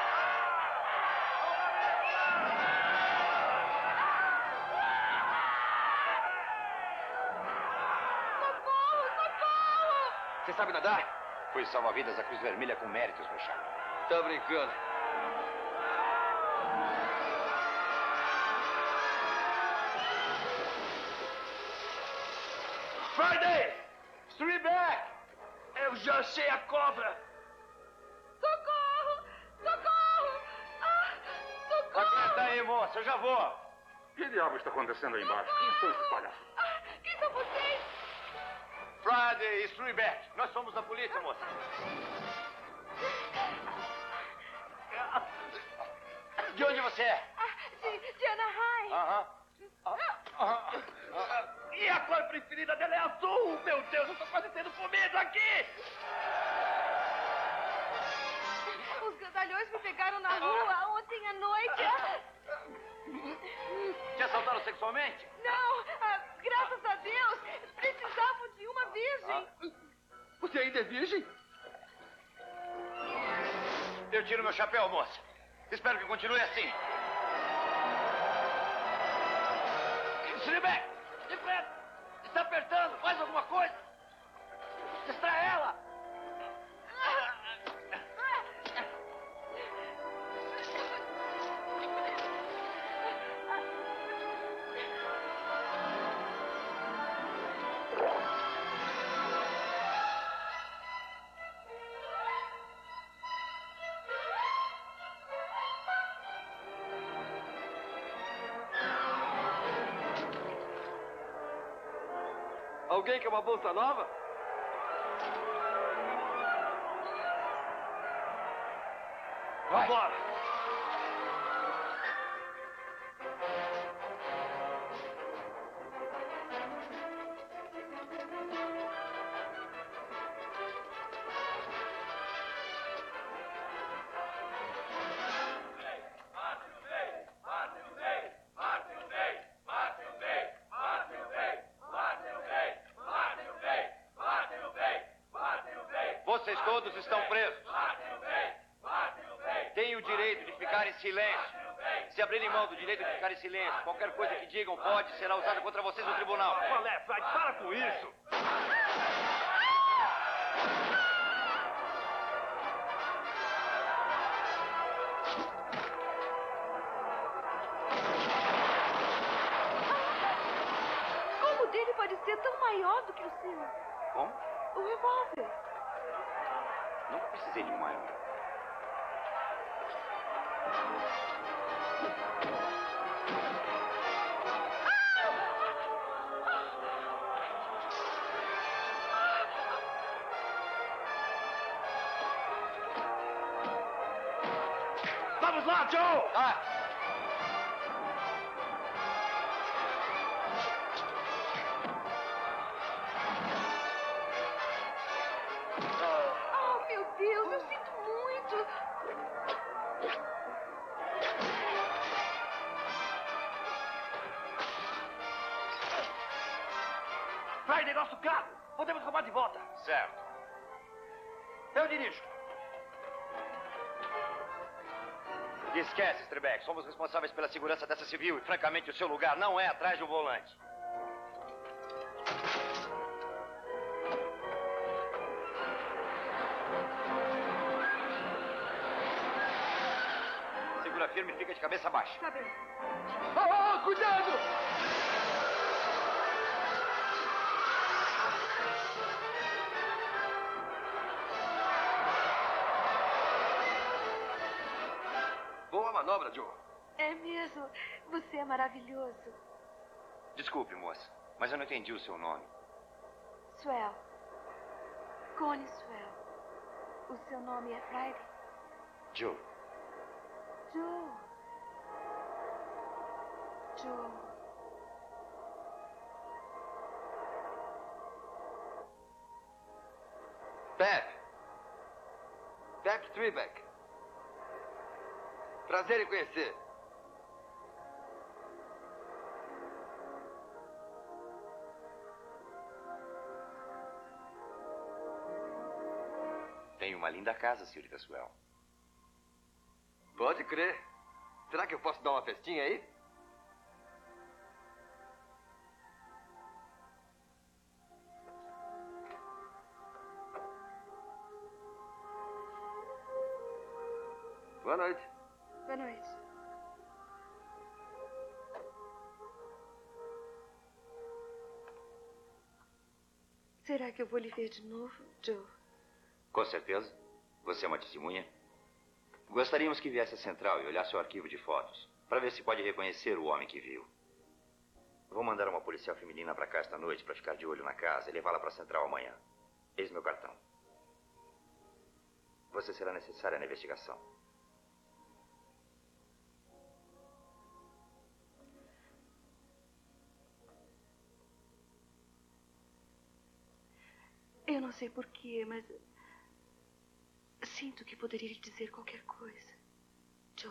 Você sabe nadar? Fui salva-vidas da Cruz Vermelha com méritos, meu chapa. Tá brincando. Friday! Streetback! Eu já achei a cobra! Socorro! Socorro! Ah, socorro! Aguenta aí, moça, eu já vou. Que diabo está acontecendo aí embaixo? Quem são esses palhaços? Ah, quem são vocês? Friday e Streetback, nós somos a polícia, moça. De onde você é? De Anaheim. E a cor preferida dela é azul! Meu Deus, eu tô quase sendo comido aqui! Os grandalhões me pegaram na rua ontem à noite. Te assaltaram sexualmente? Não, graças a Deus, precisavam de uma virgem. Você ainda é virgem? Eu tiro meu chapéu, moça. Espero que continue assim. Schneebeck, de frente! Está apertando! Faz alguma coisa! Distrai ela! Alguém quer uma bolsa nova? Vai! Bora! Vocês todos estão presos. Têm o direito de ficar em silêncio. Se abrirem mão do direito de ficar em silêncio, qualquer coisa que digam pode será usada contra vocês no tribunal. Qual é, Fred? Para com isso! Como o dele pode ser tão maior do que o seu? Como? O revólver. Nunca precisei de um maior. Vamos lá, Joe! Ah! Oh, meu Deus, eu sinto muito. Friday, nosso carro! Podemos roubar de volta! Certo. Eu dirijo. Esquece, Strebeck. Somos responsáveis pela segurança dessa civil e, francamente, o seu lugar não é atrás do volante. Segura firme e fica de cabeça baixa. Tá bem. Oh, cuidado! Boa manobra, Joe. É mesmo. Você é maravilhoso. Desculpe, moça, mas eu não entendi o seu nome. Swell. Connie Swell. O seu nome é Friday? Joe. Joe. Joe. Pep Strebeck. Prazer em conhecer. Tem uma linda casa, senhorita Swell. Pode crer. Será que eu posso dar uma festinha aí? Boa noite. Boa noite. Será que eu vou lhe ver de novo, Joe? Com certeza. Você é uma testemunha? Gostaríamos que viesse à central e olhasse o arquivo de fotos, para ver se pode reconhecer o homem que viu. Vou mandar uma policial feminina para cá esta noite para ficar de olho na casa e levá-la para a central amanhã. Eis meu cartão. Você será necessária na investigação. Eu não sei porquê, mas sinto que poderia lhe dizer qualquer coisa. Joe.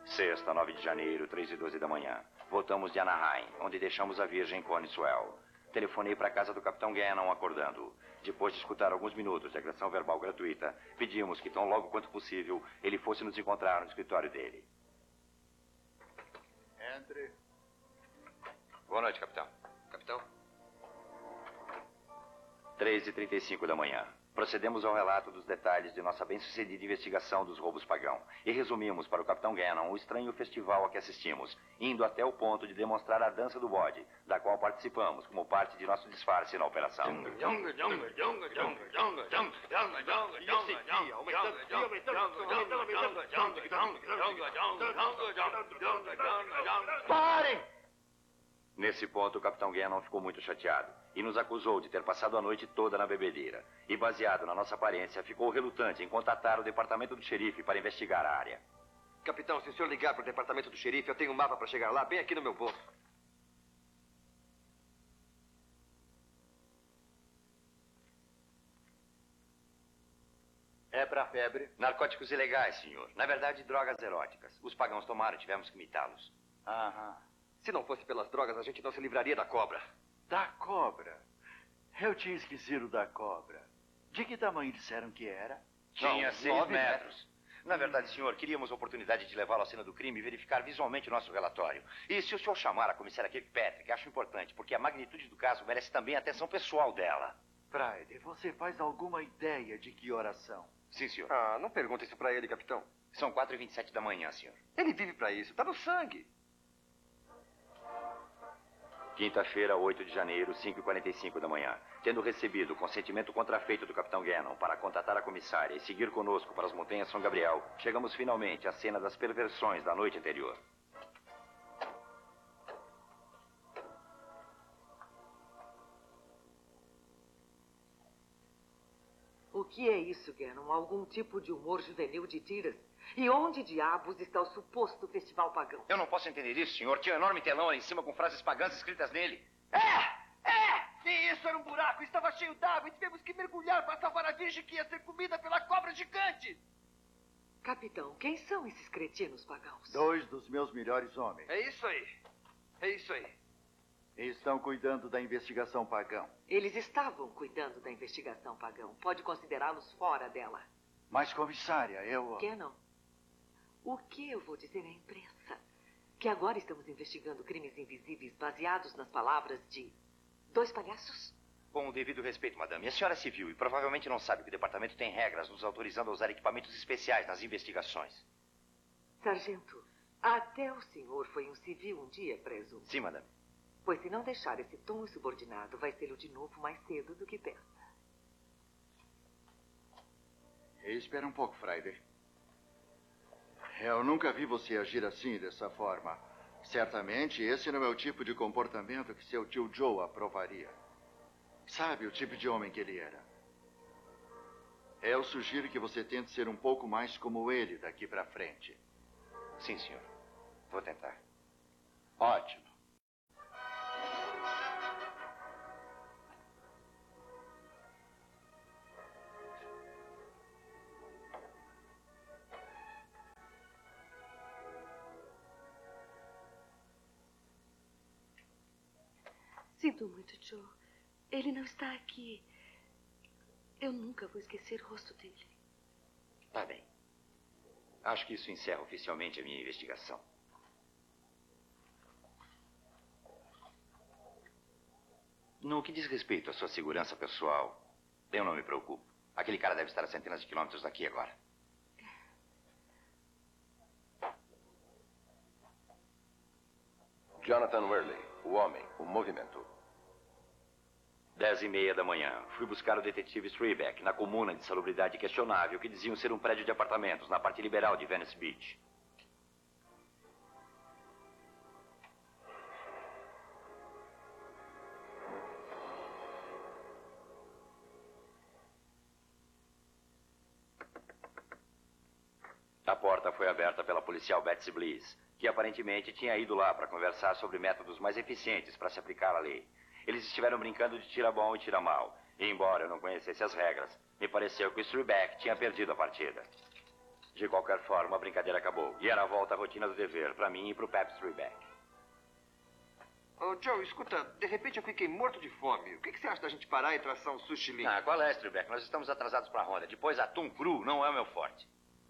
Sexta, 9 de janeiro, 3:12 da manhã. Voltamos de Anaheim, onde deixamos a Virgem Connie Swell. Telefonei para a casa do Capitão Gannon acordando-o. Depois de escutar alguns minutos de agressão verbal gratuita, pedimos que tão logo quanto possível ele fosse nos encontrar no escritório dele. Entre. Boa noite, capitão. Capitão? 3h35 da manhã. Procedemos ao relato dos detalhes de nossa bem-sucedida investigação dos roubos pagão e resumimos para o Capitão Gannon o estranho festival a que assistimos, indo até o ponto de demonstrar a dança do bode, da qual participamos como parte de nosso disfarce na operação. Parem! Nesse ponto, o Capitão Gannon ficou muito chateado e nos acusou de ter passado a noite toda na bebedeira. E, baseado na nossa aparência, ficou relutante em contatar o departamento do xerife para investigar a área. Capitão, se o senhor ligar para o departamento do xerife, eu tenho um mapa para chegar lá, bem aqui no meu bolso. É pra febre? Narcóticos ilegais, senhor. Na verdade, drogas eróticas. Os pagãos tomaram, tivemos que imitá-los. Aham. Se não fosse pelas drogas, a gente não se livraria da cobra. Da cobra? Eu tinha esquecido da cobra. De que tamanho disseram que era? Tinha Não, 6 9 metros. Na verdade, senhor, queríamos a oportunidade de levá-lo à cena do crime e verificar visualmente o nosso relatório. E se o senhor chamar a comissária Kirkpatrick, acho importante, porque a magnitude do caso merece também a atenção pessoal dela. Friday, você faz alguma ideia de que horas são? Sim, senhor. Ah, não pergunta isso para ele, capitão. São 4h27 da manhã, senhor. Ele vive para isso, tá no sangue. Quinta-feira, 8 de janeiro, 5h45 da manhã. Tendo recebido o consentimento contrafeito do Capitão Gannon para contatar a comissária e seguir conosco para as montanhas São Gabriel, chegamos finalmente à cena das perversões da noite anterior. O que é isso, Gannon? Algum tipo de humor juvenil de tiras? E onde diabos está o suposto festival pagão? Eu não posso entender isso, senhor. Tinha um enorme telão ali em cima com frases pagãs escritas nele. E isso era um buraco, estava cheio d'água e tivemos que mergulhar para salvar a virgem que ia ser comida pela cobra gigante. Capitão, quem são esses cretinos pagãos? 2 dos meus melhores homens. É isso aí. É isso aí. Estão cuidando da investigação pagão. Eles estavam cuidando da investigação pagão. Pode considerá-los fora dela. Mas, comissária, eu... Gannon, o que eu vou dizer à imprensa? Que agora estamos investigando crimes invisíveis baseados nas palavras de 2 palhaços? Com o devido respeito, madame, a senhora é civil e provavelmente não sabe que o departamento tem regras nos autorizando a usar equipamentos especiais nas investigações. Sargento, até o senhor foi um civil um dia, presumo. Sim, madame. Pois se não deixar esse tom insubordinado, vai ser-o de novo mais cedo do que pensa. Espera um pouco, Friday. Eu nunca vi você agir assim, dessa forma. Certamente esse não é o tipo de comportamento que seu tio Joe aprovaria. Sabe o tipo de homem que ele era? Eu sugiro que você tente ser um pouco mais como ele daqui pra frente. Sim, senhor. Vou tentar. Ótimo. Sinto muito, Joe. Ele não está aqui. Eu nunca vou esquecer o rosto dele. Tá bem. Acho que isso encerra oficialmente a minha investigação. No que diz respeito à sua segurança pessoal, eu não me preocupo. Aquele cara deve estar a centenas de quilômetros daqui agora. Jonathan Worley, o homem, o movimento. 10h30 da manhã. Fui buscar o detetive Strebeck na comuna de salubridade questionável que diziam ser um prédio de apartamentos na parte liberal de Venice Beach. A porta foi aberta pela policial Betsy Bliss, que aparentemente tinha ido lá para conversar sobre métodos mais eficientes para se aplicar à lei. Eles estiveram brincando de tira bom e tira mal. E embora eu não conhecesse as regras, me pareceu que o Strebeck tinha perdido a partida. De qualquer forma, a brincadeira acabou. E era a volta à rotina do dever, para mim e para o Pep Strebeck. Ô, Joe, escuta, de repente eu fiquei morto de fome. O que você acha da gente parar e traçar um sushi limpo? Ah, qual é, Strubeck? Nós estamos atrasados para a ronda. Depois, atum cru não é o meu forte.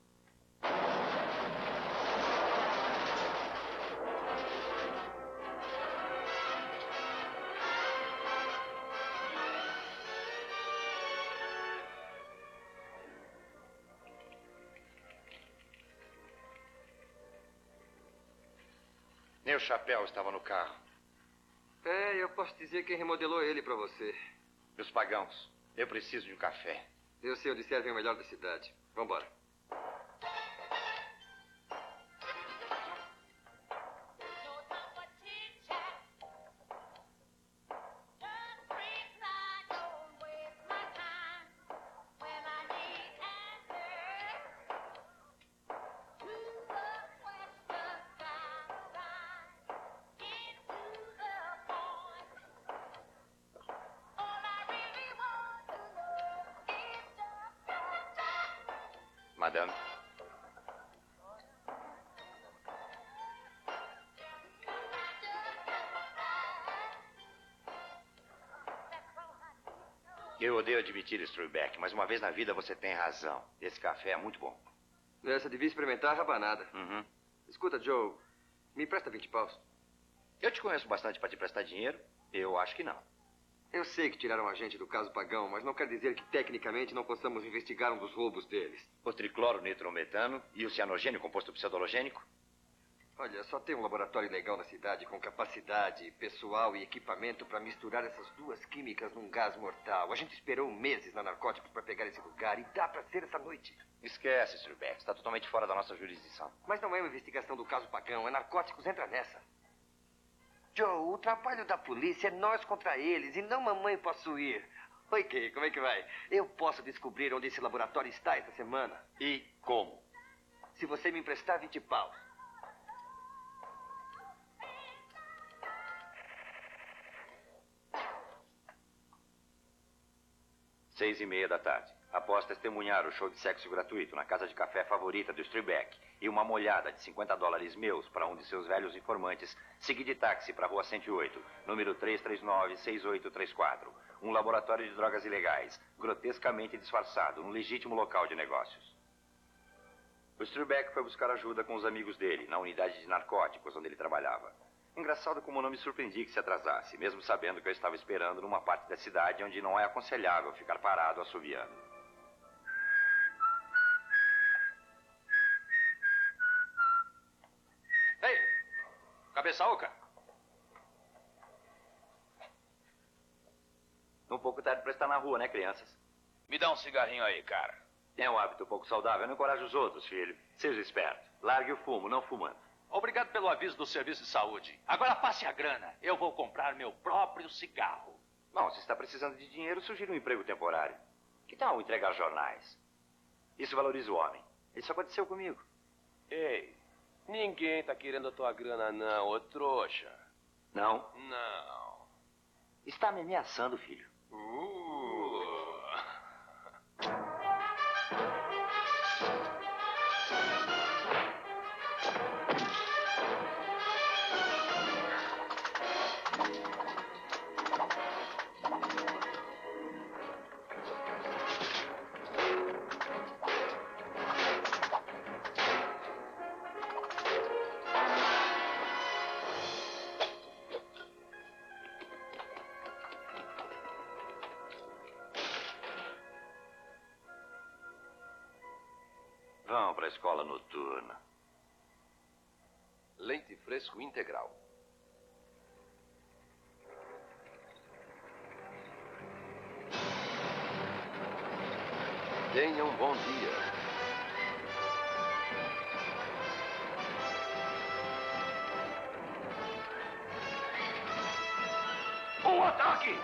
Meu chapéu estava no carro. É, eu posso dizer quem remodelou ele pra você. Meus pagãos, eu preciso de um café. Eu sei onde serve o melhor da cidade. Vambora. Madame. Eu odeio admitir, Strubeck, mas uma vez na vida você tem razão. Esse café é muito bom. Essa devia experimentar a rabanada. Uhum. Escuta, Joe, me empresta 20 paus. Eu te conheço bastante para te prestar dinheiro? Eu acho que não. Eu sei que tiraram a gente do caso Pagão, mas não quer dizer que tecnicamente não possamos investigar um dos roubos deles. O tricloronitrometano e o cianogênio composto pseudologênico? Olha, só tem um laboratório legal na cidade com capacidade, pessoal e equipamento para misturar essas duas químicas num gás mortal. A gente esperou meses na narcóticos para pegar esse lugar e dá para ser essa noite. Esquece, Strubeck. Está totalmente fora da nossa jurisdição. Mas não é uma investigação do caso Pagão, é narcóticos, entra nessa. Joe, o trabalho da polícia é nós contra eles e não mamãe possuir. Oi, Kay, como é que vai? Eu posso descobrir onde esse laboratório está essa semana. E como? Se você me emprestar 20 paus. Seis e meia da tarde. Após testemunhar o show de sexo gratuito na casa de café favorita do Strubeck e uma molhada de $50 meus para um de seus velhos informantes, segui de táxi para a rua 108, número 339-6834. Um laboratório de drogas ilegais, grotescamente disfarçado, um legítimo local de negócios. O Strubeck foi buscar ajuda com os amigos dele, na unidade de narcóticos onde ele trabalhava. Engraçado como eu não me surpreendi que se atrasasse, mesmo sabendo que eu estava esperando numa parte da cidade onde não é aconselhável ficar parado assoviando. Ei, cabeça oca. Um pouco tarde para estar na rua, né, crianças? Me dá um cigarrinho aí, cara. É um hábito pouco saudável. Não encoraje os outros, filho. Seja esperto. Largue o fumo, não fumando. Obrigado pelo aviso do serviço de saúde. Agora passe a grana. Eu vou comprar meu próprio cigarro. Bom, se está precisando de dinheiro, sugiro um emprego temporário. Que tal entregar jornais? Isso valoriza o homem. Isso aconteceu comigo. Ei, ninguém tá querendo a tua grana não, ô trouxa. Não? Não. Está me ameaçando, filho. Vão para a escola noturna. Leite fresco integral. Tenha um bom dia. Um ataque!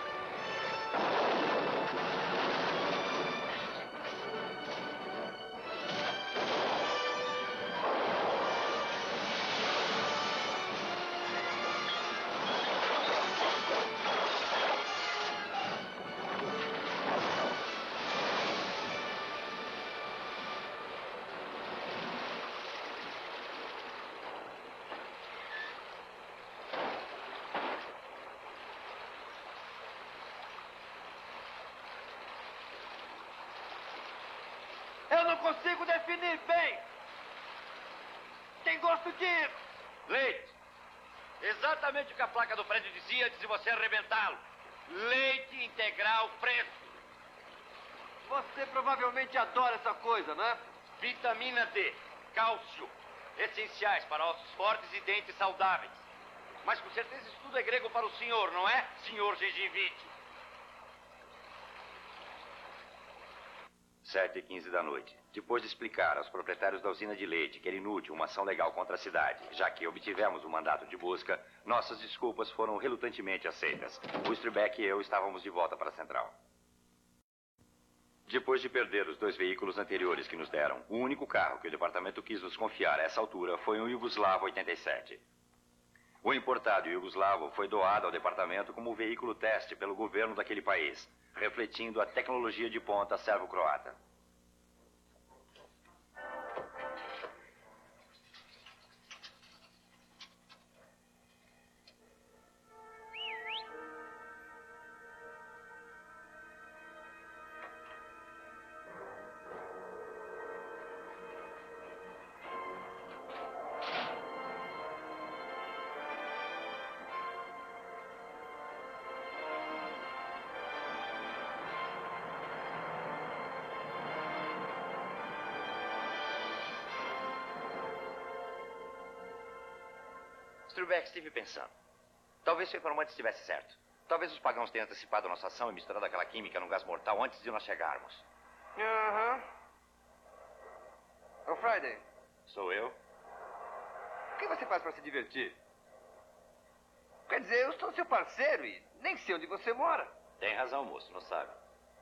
não consigo definir bem. Tem gosto de... Leite. Exatamente o que a placa do prédio dizia antes de você arrebentá-lo. Leite integral fresco. Você provavelmente adora essa coisa, né? Vitamina D, cálcio, essenciais para ossos fortes e dentes saudáveis. Mas com certeza isso tudo é grego para o senhor, não é, senhor Gengivite? 7h15 da noite. Depois de explicar aos proprietários da usina de leite que era inútil uma ação legal contra a cidade, já que obtivemos o mandato de busca, nossas desculpas foram relutantemente aceitas. O Strebeck e eu estávamos de volta para a central. Depois de perder os 2 veículos anteriores que nos deram, o único carro que o departamento quis nos confiar a essa altura foi um Yugoslavo 87. O importado Yugoslavo foi doado ao departamento como veículo teste pelo governo daquele país, refletindo a tecnologia de ponta servo-croata. Strubeck, estive pensando. Talvez seu informante estivesse certo. Talvez os pagãos tenham antecipado a nossa ação e misturado aquela química num gás mortal antes de nós chegarmos. Aham. Ô, Friday. Sou eu? O que você faz para se divertir? Quer dizer, eu sou seu parceiro e nem sei onde você mora. Tem razão, moço, não sabe.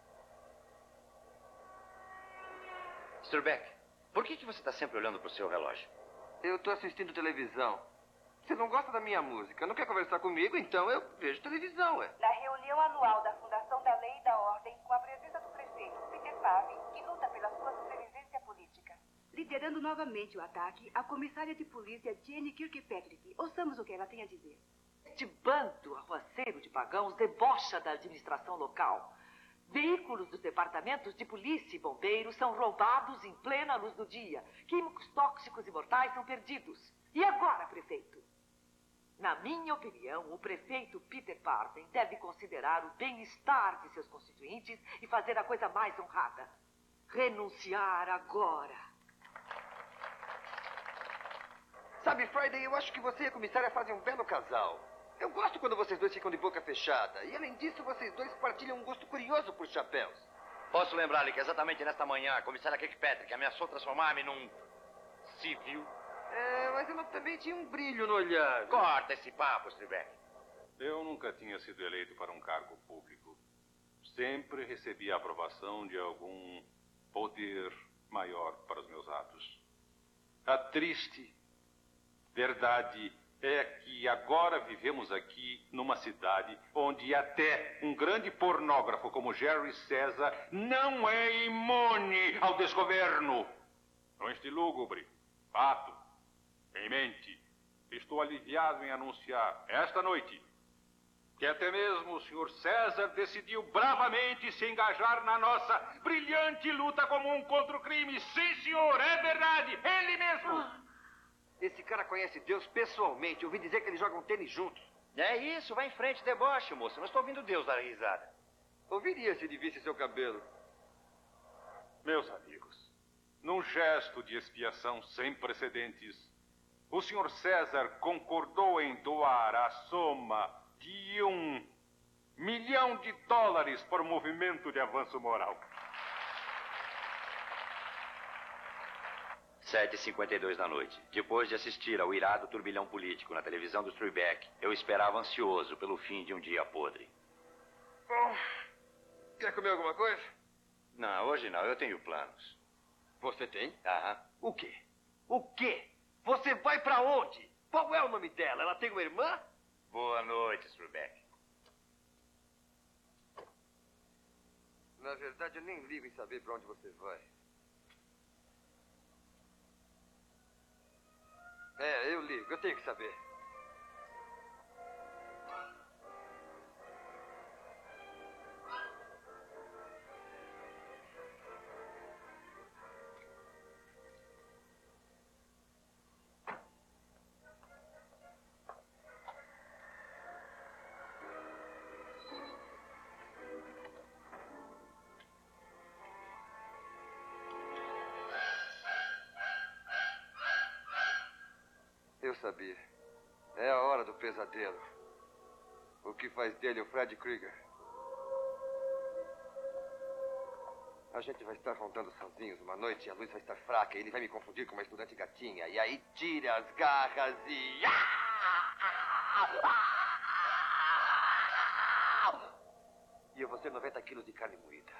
Strubeck, por que você está sempre olhando para o seu relógio? Eu estou assistindo televisão. Você não gosta da minha música, não quer conversar comigo, então eu vejo televisão, ué. Na reunião anual da Fundação da Lei e da Ordem, com a presença do prefeito Peter Pave, que luta pela sua supervivência política. Liderando novamente o ataque, a comissária de polícia Jenny Kirkpatrick. Ouçamos o que ela tem a dizer. Este bando arruaceiro de pagãos debocha da administração local. Veículos dos departamentos de polícia e bombeiros são roubados em plena luz do dia. Químicos tóxicos e mortais são perdidos. E agora, prefeito? Na minha opinião, o prefeito Peter Parden deve considerar o bem-estar de seus constituintes e fazer a coisa mais honrada. Renunciar agora. Sabe, Friday, eu acho que você e a comissária fazem um belo casal. Eu gosto quando vocês dois ficam de boca fechada. E, além disso, vocês dois partilham um gosto curioso por chapéus. Posso lembrar-lhe que exatamente nesta manhã, a comissária Kirkpatrick ameaçou transformar-me num civil. É, mas ela também tinha um brilho no olhar. Corta esse papo, Strubeck. Eu nunca tinha sido eleito para um cargo público. Sempre recebi a aprovação de algum poder maior para os meus atos. A triste verdade é que agora vivemos aqui numa cidade onde até um grande pornógrafo como Jerry César não é imune ao desgoverno. Não este lúgubre fato em mente, estou aliviado em anunciar esta noite que até mesmo o Sr. César decidiu bravamente se engajar na nossa brilhante luta comum contra o crime. Sim, senhor, é verdade, ele mesmo. Esse cara conhece Deus pessoalmente. Ouvi dizer que eles jogam tênis juntos. É isso, vai em frente, deboche, moço. Não estou ouvindo Deus dar risada. Ouviria se ele visse seu cabelo. Meus amigos, num gesto de expiação sem precedentes, o Sr. César concordou em doar a soma de $1 milhão para o movimento de avanço moral. 7h52 da noite. Depois de assistir ao irado turbilhão político na televisão do Strubeck, eu esperava ansioso pelo fim de um dia podre. Quer comer alguma coisa? Não, hoje não. Eu tenho planos. Você tem? Aham. O quê? O quê? Você vai pra onde? Qual é o nome dela? Ela tem uma irmã? Boa noite, Strubeck. Na verdade, eu nem ligo em saber pra onde você vai. É, eu ligo. Eu tenho que saber. sabia. É a hora do pesadelo. O que faz dele o Fred Krueger? A gente vai estar rondando sozinhos uma noite e a luz vai estar fraca e ele vai me confundir com uma estudante gatinha. E aí tira as garras e... E eu vou ser 90 quilos de carne moída.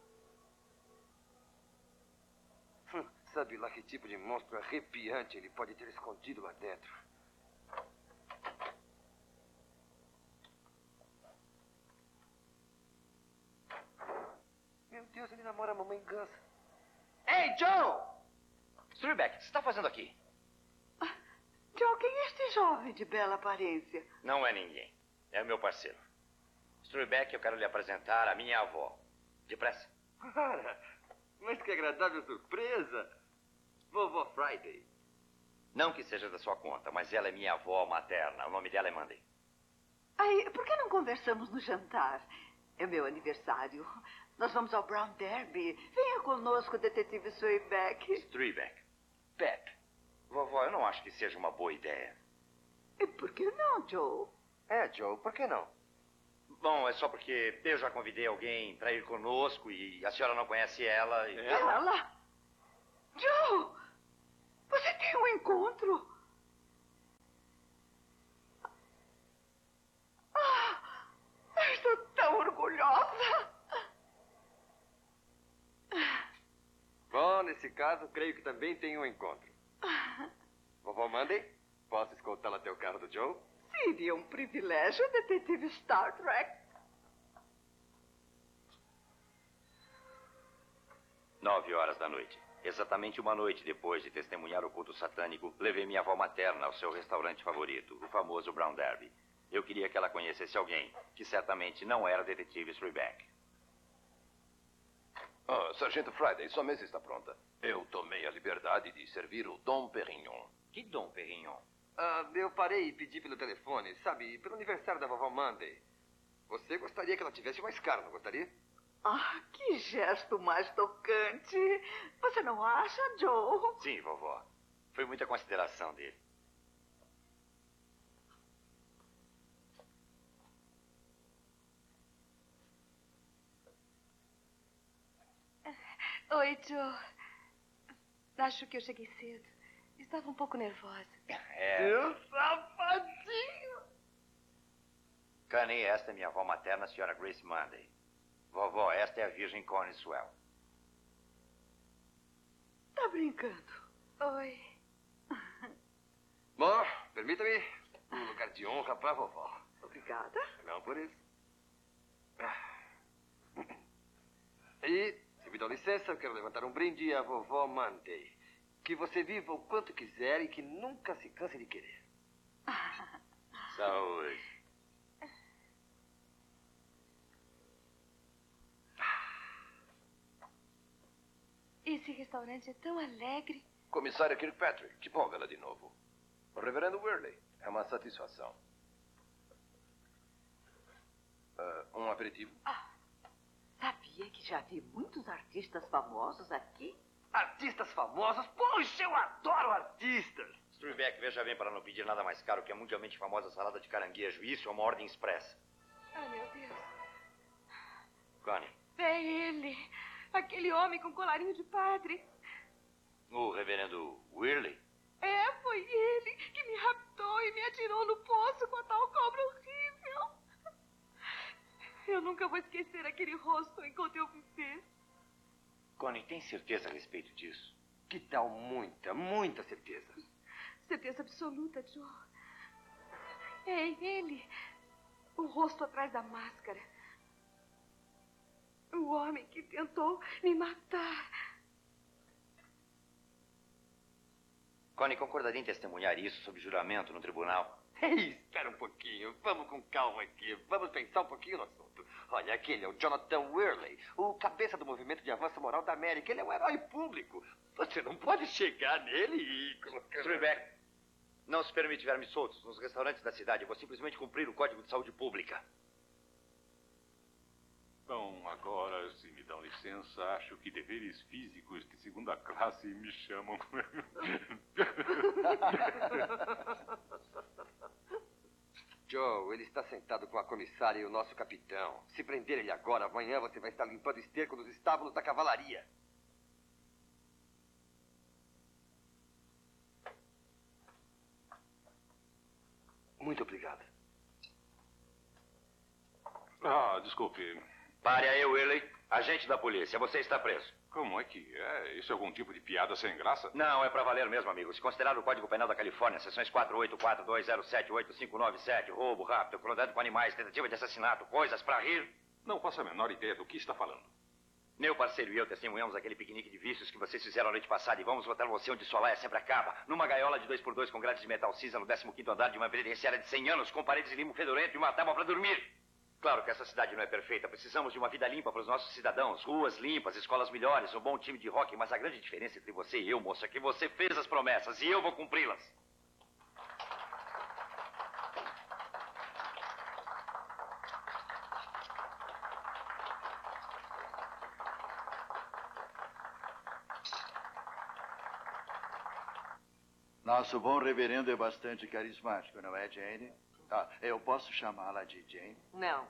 Sabe lá que tipo de monstro arrepiante ele pode ter escondido lá dentro. Meu Deus, ele namora a mamãe Gus. Ei, Joe! Strubeck, o que você está fazendo aqui? Joe, quem é este jovem de bela aparência? Não é ninguém. É o meu parceiro. Strubeck, eu quero lhe apresentar a minha avó. Depressa. Para! Mas que agradável surpresa! Vovó Friday. Não que seja da sua conta, mas ela é minha avó materna. O nome dela é Mandy. Ai, por que não conversamos no jantar? É meu aniversário. Nós vamos ao Brown Derby. Venha conosco, detetive Strubeck. Strubeck. Pep. Vovó, eu não acho que seja uma boa ideia. E por que não, Joe? É, Joe, por que não? Bom, é só porque eu já convidei alguém para ir conosco e a senhora não conhece ela. E... Ela? Joe! Você tem um encontro? Eu estou tão orgulhosa. Bom, nesse caso, creio que também tem um encontro. Vovó Mandy, posso escoltá-la até o carro do Joe? Seria um privilégio, detetive Star Trek. 9 horas da noite. Exatamente uma noite depois de testemunhar o culto satânico, levei minha avó materna ao seu restaurante favorito, o famoso Brown Derby. Eu queria que ela conhecesse alguém, que certamente não era detetive Strubeck. Sargento Friday, sua mesa está pronta. Eu tomei a liberdade de servir o Dom Perignon. Que Dom Perignon? Eu parei e pedi pelo telefone, sabe, pelo aniversário da vovó Mandy. Você gostaria que ela tivesse mais caro, não gostaria? Ah, que gesto mais tocante. Você não acha, Joe? Sim, vovó. Foi muita consideração dele. Oi, Joe. Acho que eu cheguei cedo. Estava um pouco nervosa. Seu safadinho! Connie, esta é minha avó materna, a senhora Grace Mandy. Vovó, esta é a Virgem Cornswell. Tá brincando? Oi. Bom, permita-me um lugar de honra para a vovó. Obrigada. Não por isso. E, se me dão licença, eu quero levantar um brinde à vovó Mandy. Que você viva o quanto quiser e que nunca se canse de querer. Saúde. Esse restaurante é tão alegre. Comissária Kirkpatrick, que bom vê-la de novo. O reverendo Whirley, é uma satisfação. Um aperitivo? Sabia que já vi muitos artistas famosos aqui? Artistas famosos? Poxa, eu adoro artistas! Strubeck, veja bem para não pedir nada mais caro que a mundialmente famosa salada de caranguejo. Isso é uma ordem expressa. Ai, meu Deus. Connie. É ele. Aquele homem com colarinho de padre. O reverendo Whirley? É, foi ele que me raptou e me atirou no poço com a tal cobra horrível. Eu nunca vou esquecer aquele rosto enquanto eu viver. Connie, tem certeza a respeito disso? Que tal muita, muita certeza? Certeza absoluta, Joe. É ele. O rosto atrás da máscara. O homem que tentou me matar. Connie, concordaria em testemunhar isso sob juramento no tribunal? Ei, espera um pouquinho. Vamos com calma aqui. Vamos pensar um pouquinho no assunto. Olha, aquele é o Jonathan Whirley, o cabeça do movimento de avanço moral da América. Ele é um herói público. Você não pode chegar nele e colocar... Strubeck, não se permite vermes soltos nos restaurantes da cidade. Eu vou simplesmente cumprir o Código de Saúde Pública. Bom, agora, se me dão licença, acho que deveres físicos de segunda classe me chamam. Ele está sentado com a comissária e o nosso capitão. Se prender ele agora, amanhã você vai estar limpando esterco nos estábulos da cavalaria. Muito obrigado. Ah, desculpe. Pare aí, Whirley. Agente da polícia, você está preso. Como é que é? Isso é algum tipo de piada sem graça? Não, é pra valer mesmo, amigo. Se considerar o Código Penal da Califórnia, seções 484, 207, 8597, roubo, rapto, crueldade com animais, tentativa de assassinato, coisas pra rir. Não faço a menor ideia do que está falando. Meu parceiro e eu testemunhamos aquele piquenique de vícios que vocês fizeram a noite passada e vamos botar você onde sua laia sempre acaba. Numa gaiola de 2x2 com grades de metal cinza no 15º andar de uma penitenciária de 100 anos com paredes de limo fedorento e uma tábua pra dormir. Claro que essa cidade não é perfeita. Precisamos de uma vida limpa para os nossos cidadãos. Ruas limpas, escolas melhores, um bom time de rock. Mas a grande diferença entre você e eu, moço, é que você fez as promessas e eu vou cumpri-las. Nosso bom reverendo é bastante carismático, não é, Jane? Ah, eu posso chamá-la de Jane? Não.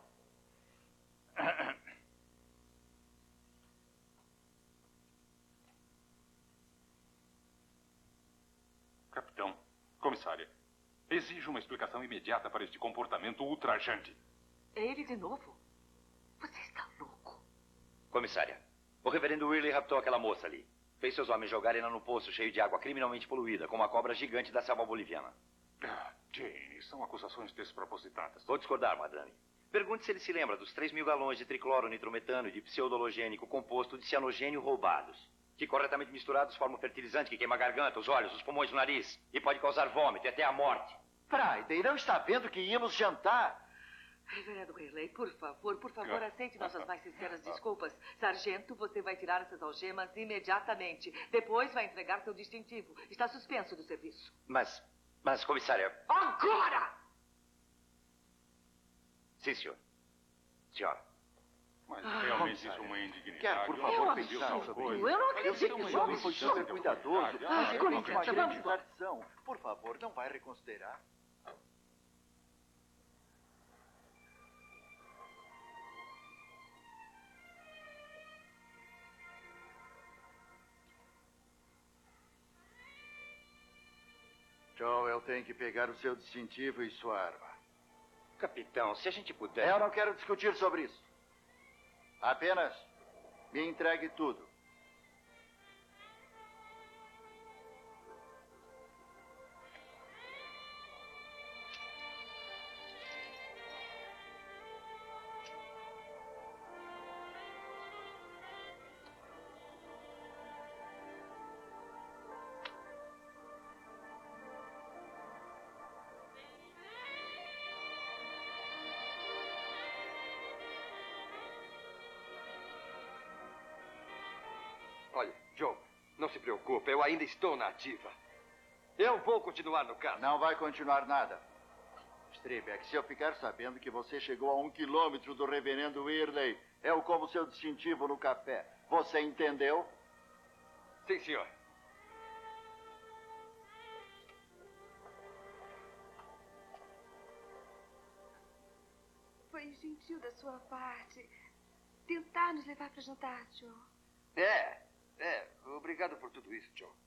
Capitão, comissária, exijo uma explicação imediata para este comportamento ultrajante. É ele de novo? Você está louco. Comissária, o reverendo Whirley raptou aquela moça ali. Fez seus homens jogarem-na no poço cheio de água criminalmente poluída, com uma cobra gigante da selva boliviana. Jane, são acusações despropositadas. Vou discordar, madame. Pergunte se ele se lembra dos 3.000 galões de tricloro nitrometano e de pseudologênico composto de cianogênio roubados, que corretamente misturados formam fertilizante que queima a garganta, os olhos, os pulmões e o nariz, e pode causar vômito e até a morte. Friday, não está vendo que íamos jantar? Reverendo Whirley, por favor, aceite nossas mais sinceras desculpas. Sargento, você vai tirar essas algemas imediatamente. Depois vai entregar seu distintivo. Está suspenso do serviço. Mas, comissária... Agora! Sim, senhor. Senhora. Mas realmente isso é uma indignidade. Quer, por favor, pensar sobre isso? Eu não acredito. Esse jovem foi super cuidadoso. Com licença, vamos embora. Tradição. Por favor, não vai reconsiderar? Joe, eu tenho que pegar o seu distintivo e sua arma. Capitão, se a gente puder... Eu não quero discutir sobre isso. Apenas me entregue tudo. Olha, Joe, não se preocupe, eu ainda estou na ativa. Eu vou continuar no caso. Não vai continuar nada. Strebeck, se eu ficar sabendo que você chegou a 1 quilômetro do reverendo Whirley, eu como seu distintivo no café. Você entendeu? Sim, senhor. Foi gentil da sua parte tentar nos levar para jantar, Joe. Obrigado por tudo isso, Joe.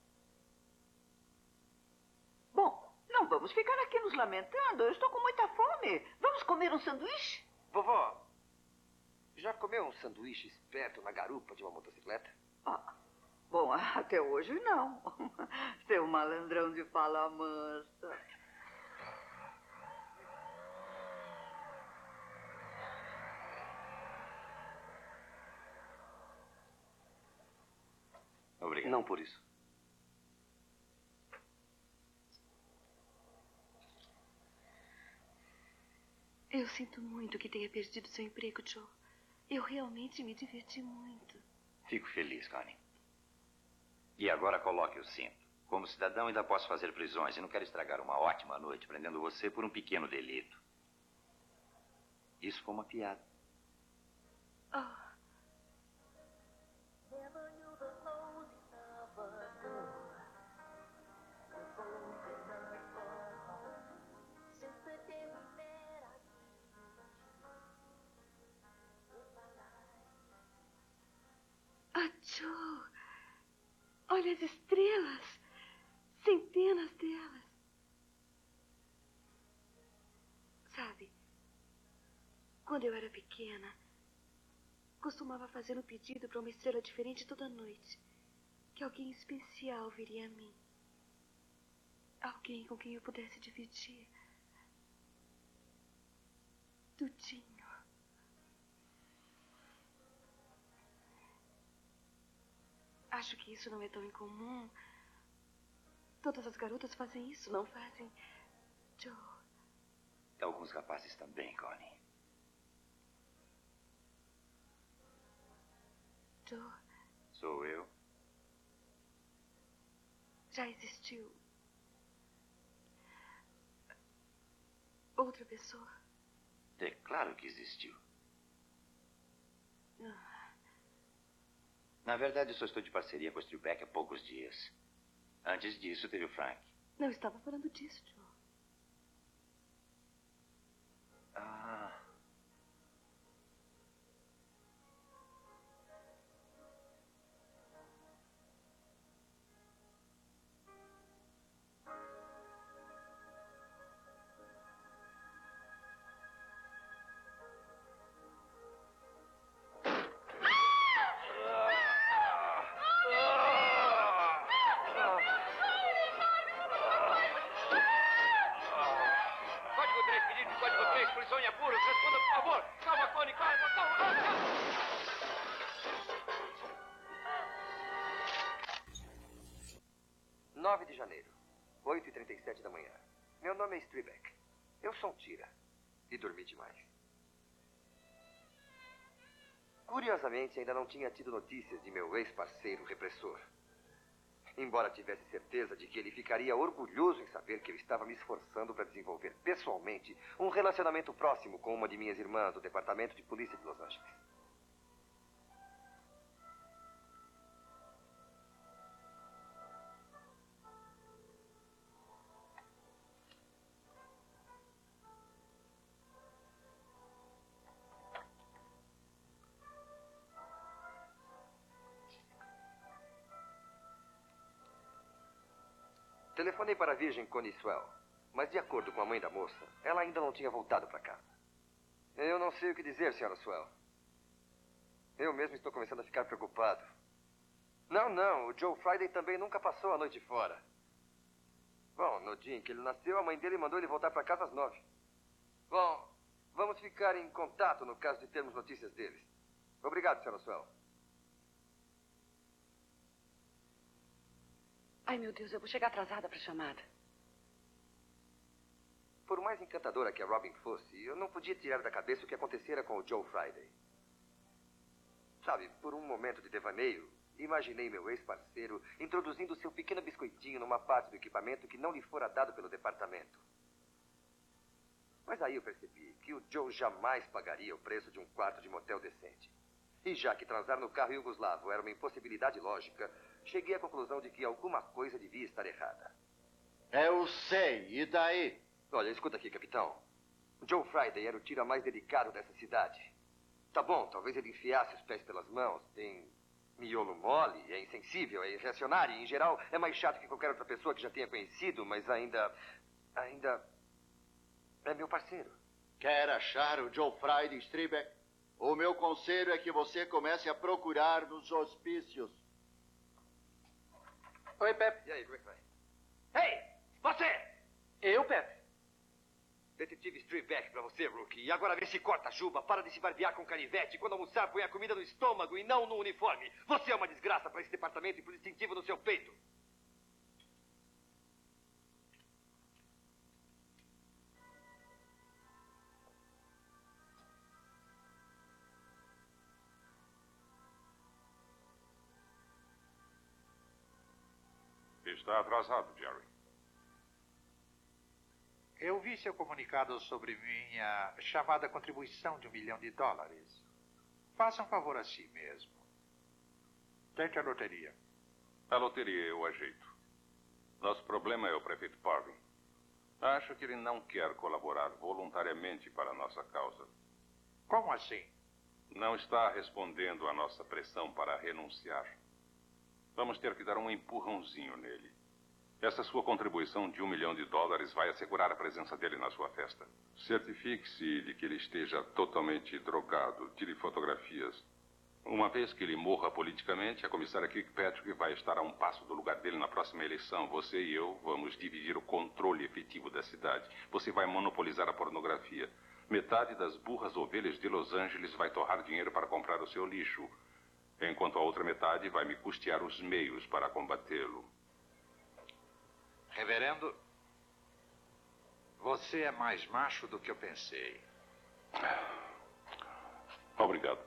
Bom, não vamos ficar aqui nos lamentando. Eu estou com muita fome. Vamos comer um sanduíche? Vovó, já comeu um sanduíche esperto na garupa de uma motocicleta? Bom, até hoje não. Seu malandrão de fala mansa. Obrigado. Não por isso. Eu sinto muito que tenha perdido seu emprego, Joe. Eu realmente me diverti muito. Fico feliz, Connie. E agora coloque o cinto. Como cidadão, ainda posso fazer prisões e não quero estragar uma ótima noite prendendo você por um pequeno delito. Isso foi uma piada. Olha as estrelas. Centenas delas. Sabe, quando eu era pequena, costumava fazer um pedido para uma estrela diferente toda noite. Que alguém especial viria a mim. Alguém com quem eu pudesse dividir tudinho. Acho que isso não é tão incomum. Todas as garotas fazem isso, não fazem, Joe? Alguns rapazes também, Connie. Joe? Sou eu. Já existiu outra pessoa? É claro que existiu. Na verdade, eu só estou de parceria com o Strebeck há poucos dias. Antes disso, teve o Frank. Não estava falando disso, Joe. Ah. Código 3, pedido de código 3, polícia em apuros. Responda, por favor. Calma, Connie, calma, calma. 9 de janeiro, 8h37 da manhã. Meu nome é Strebeck. Eu sou um tira. E dormi demais. Curiosamente, ainda não tinha tido notícias de meu ex-parceiro repressor. Embora tivesse certeza de que ele ficaria orgulhoso em saber que eu estava me esforçando para desenvolver pessoalmente um relacionamento próximo com uma de minhas irmãs do Departamento de Polícia de Los Angeles. Telefonei para a Virgem Connie Swell, mas de acordo com a mãe da moça, ela ainda não tinha voltado para casa. Eu não sei o que dizer, Sra. Swell. Eu mesmo estou começando a ficar preocupado. Não, o Joe Friday também nunca passou a noite fora. Bom, no dia em que ele nasceu, a mãe dele mandou ele voltar para casa às 9. Bom, vamos ficar em contato no caso de termos notícias deles. Obrigado, Sra. Swell. Ai, meu Deus, eu vou chegar atrasada para a chamada. Por mais encantadora que a Robin fosse, eu não podia tirar da cabeça o que acontecera com o Joe Friday. Sabe, por um momento de devaneio, imaginei meu ex-parceiro introduzindo seu pequeno biscoitinho numa parte do equipamento que não lhe fora dado pelo departamento. Mas aí eu percebi que o Joe jamais pagaria o preço de um quarto de motel decente. E já que transar no carro iugoslavo era uma impossibilidade lógica, cheguei à conclusão de que alguma coisa devia estar errada. Eu sei, e daí? Olha, escuta aqui, capitão. O Joe Friday era o tira mais delicado dessa cidade. Tá bom, talvez ele enfiasse os pés pelas mãos, tem miolo mole, é insensível, é irracionário, e em geral é mais chato que qualquer outra pessoa que já tenha conhecido, mas ainda é meu parceiro. Quer achar o Joe Friday, Strebeck? O meu conselho é que você comece a procurar nos hospícios. Oi, Pepe. E aí, como é que vai? Ei, você! Eu, Pepe? Detetive Strebeck pra você, Rookie. E agora vê se corta a juba, para de se barbear com canivete. Quando almoçar, põe a comida no estômago e não no uniforme. Você é uma desgraça para esse departamento e por distintivo no seu peito. Está atrasado, Jerry. Eu vi seu comunicado sobre minha chamada contribuição de $1 milhão. Faça um favor a si mesmo. Tente a loteria. A loteria eu ajeito. Nosso problema é o prefeito Parvin. Acho que ele não quer colaborar voluntariamente para a nossa causa. Como assim? Não está respondendo à nossa pressão para renunciar. Vamos ter que dar um empurrãozinho nele. Essa sua contribuição de $1 milhão vai assegurar a presença dele na sua festa. Certifique-se de que ele esteja totalmente drogado. Tire fotografias. Uma vez que ele morra politicamente, a comissária Kirkpatrick vai estar a um passo do lugar dele na próxima eleição. Você e eu vamos dividir o controle efetivo da cidade. Você vai monopolizar a pornografia. Metade das burras ovelhas de Los Angeles vai torrar dinheiro para comprar o seu lixo, enquanto a outra metade vai me custear os meios para combatê-lo. Reverendo, você é mais macho do que eu pensei. Obrigado.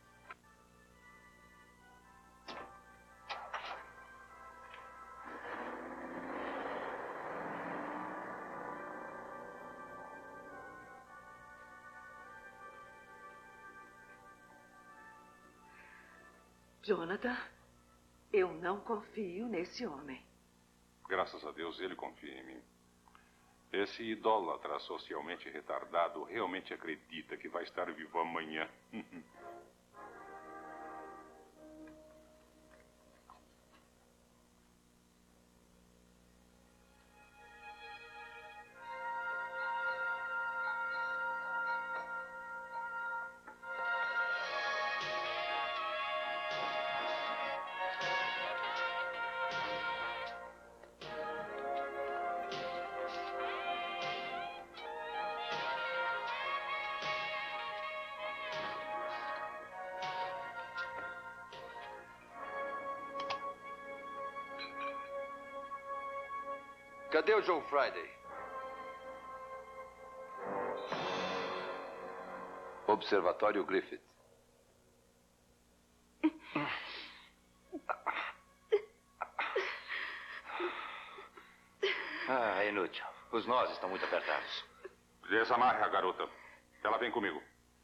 Jonathan, eu não confio nesse homem. Graças a Deus, ele confia em mim. Esse idólatra socialmente retardado realmente acredita que vai estar vivo amanhã. Cadê o Joe Friday? Observatório Griffith. É inútil. Os nós estão muito apertados. Desamarre a garota. Ela vem comigo.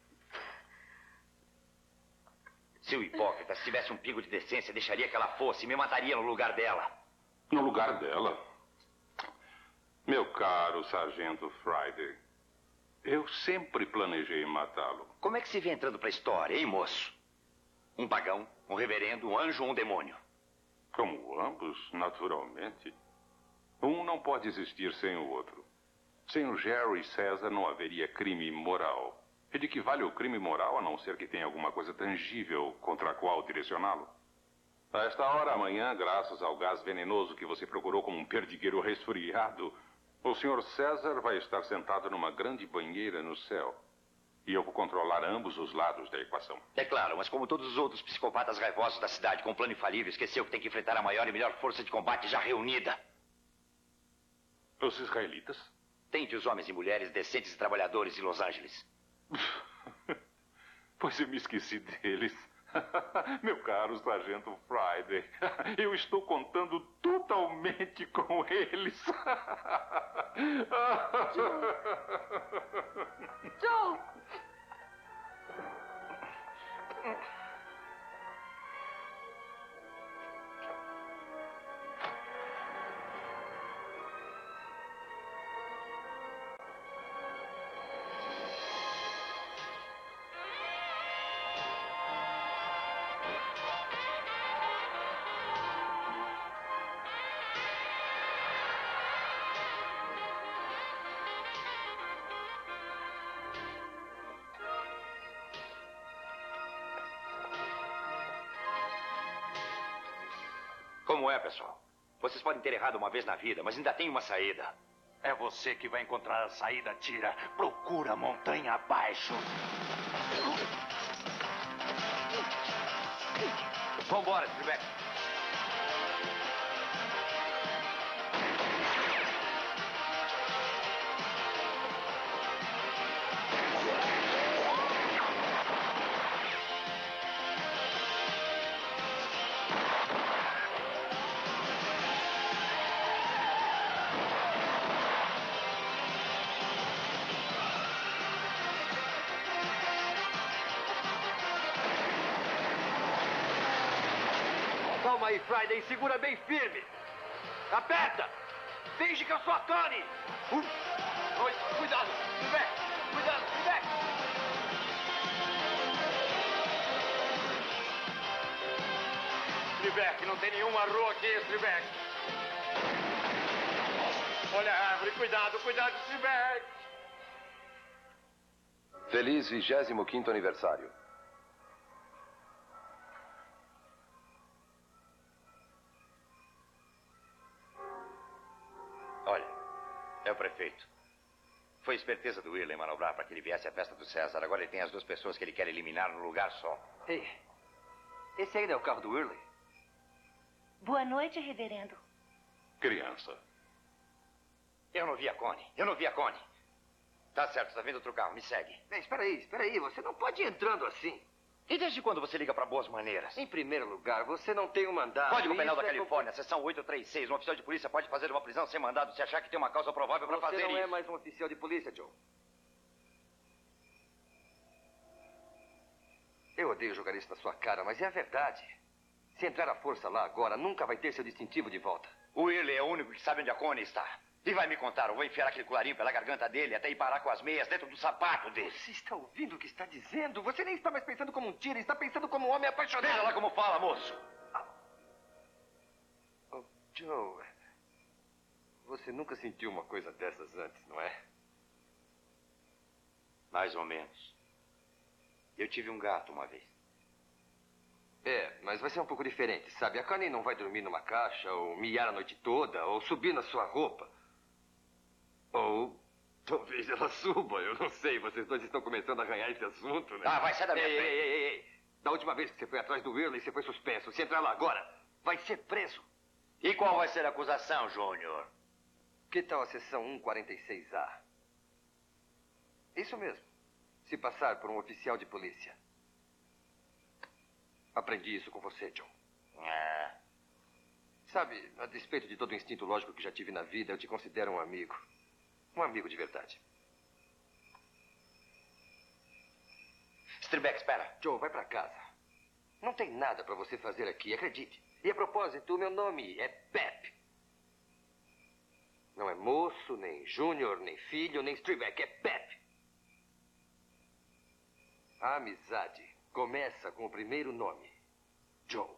Se o hipócrita tivesse um pingo de decência, deixaria que ela fosse e me mataria no lugar dela. No lugar dela? Meu caro sargento Friday, eu sempre planejei matá-lo. Como é que se vê entrando pra história, hein, moço? Um pagão, um reverendo, um anjo ou um demônio? Como ambos, naturalmente. Um não pode existir sem o outro. Sem o Jerry César não haveria crime moral. E de que vale o crime moral a não ser que tenha alguma coisa tangível contra a qual direcioná-lo? A esta hora amanhã, graças ao gás venenoso que você procurou como um perdigueiro resfriado, o Sr. César vai estar sentado numa grande banheira no céu. E eu vou controlar ambos os lados da equação. É claro, mas como todos os outros psicopatas raivosos da cidade com um plano infalível, esqueceu que tem que enfrentar a maior e melhor força de combate já reunida. Os israelitas? Tente os homens e mulheres decentes e trabalhadores de Los Angeles. Pois eu me esqueci deles. Meu caro sargento Friday, eu estou contando totalmente com eles. Joe! Como é, pessoal? Vocês podem ter errado uma vez na vida, mas ainda tem uma saída. É você que vai encontrar a saída, Tira. Procura montanha abaixo. Vambora, Trebek. Calma aí, Friday. Segura bem firme. Aperta. Finge que eu sou a Connie. Oi, cuidado. Trebek. Cuidado, Trebek. Strebeck, não tem nenhuma rua aqui, Strebeck. Olha a árvore, cuidado, cuidado, Strebeck. Feliz 25º aniversário. Olha, é o prefeito. Foi esperteza do Whirley manobrar para que ele viesse à festa do César. Agora ele tem as duas pessoas que ele quer eliminar num lugar só. Ei, esse aí não é o carro do Whirley? Boa noite, reverendo. Criança. Eu não vi a Connie. Eu não vi a Connie. Tá certo, tá vindo outro carro. Me segue. Ei, espera aí. Você não pode ir entrando assim. E desde quando você liga para boas maneiras? Em primeiro lugar, você não tem um mandado. Código Penal da Califórnia, seção 836. Um oficial de polícia pode fazer uma prisão sem mandado se achar que tem uma causa provável para fazer isso. Você não é mais um oficial de polícia, Joe. Eu odeio jogar isso na sua cara, mas é a verdade. Se entrar à força lá agora, nunca vai ter seu distintivo de volta. O Whirley é o único que sabe onde a Connie está. E vai me contar, eu vou enfiar aquele colarinho pela garganta dele até ir parar com as meias dentro do sapato dele. Você está ouvindo o que está dizendo? Você nem está mais pensando como um tiro, está pensando como um homem apaixonado. Veja lá como fala, moço. Oh, Joe, você nunca sentiu uma coisa dessas antes, não é? Mais ou menos. Eu tive um gato uma vez. É, mas vai ser um pouco diferente, sabe? A Connie não vai dormir numa caixa, ou miar a noite toda, ou subir na sua roupa. Ou talvez ela suba, eu não sei. Vocês dois estão começando a ganhar esse assunto, né? Ah, vai sair da minha frente. Ei. Da última vez que você foi atrás do Whirley, você foi suspenso. Se entrar lá agora, vai ser preso. E qual vai ser a acusação, Júnior? Que tal a seção 146A? Isso mesmo. Se passar por um oficial de polícia. Aprendi isso com você, John. Sabe, a despeito de todo o instinto lógico que já tive na vida, eu te considero um amigo. Um amigo de verdade. Strebeck, espera. Joe, vai pra casa. Não tem nada pra você fazer aqui, acredite. E a propósito, o meu nome é Pep. Não é moço, nem júnior, nem filho, nem Strebeck. É Pep. A amizade começa com o primeiro nome. Joe.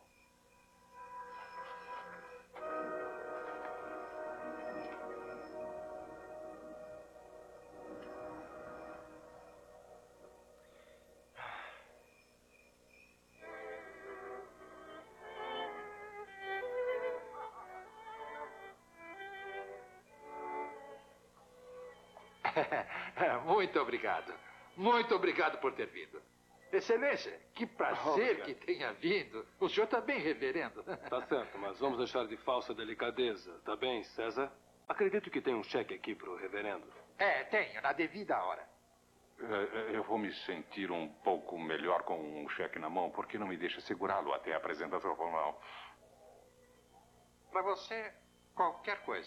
Muito obrigado. Muito obrigado por ter vindo. Excelência, que prazer que tenha vindo. O senhor está bem, reverendo. Tá certo, mas vamos deixar de falsa delicadeza. Tá bem, César? Acredito que tem um cheque aqui pro reverendo. É, tenho, na devida hora. Eu vou me sentir um pouco melhor com um cheque na mão, porque não me deixa segurá-lo até a apresentação formal. Para você, qualquer coisa.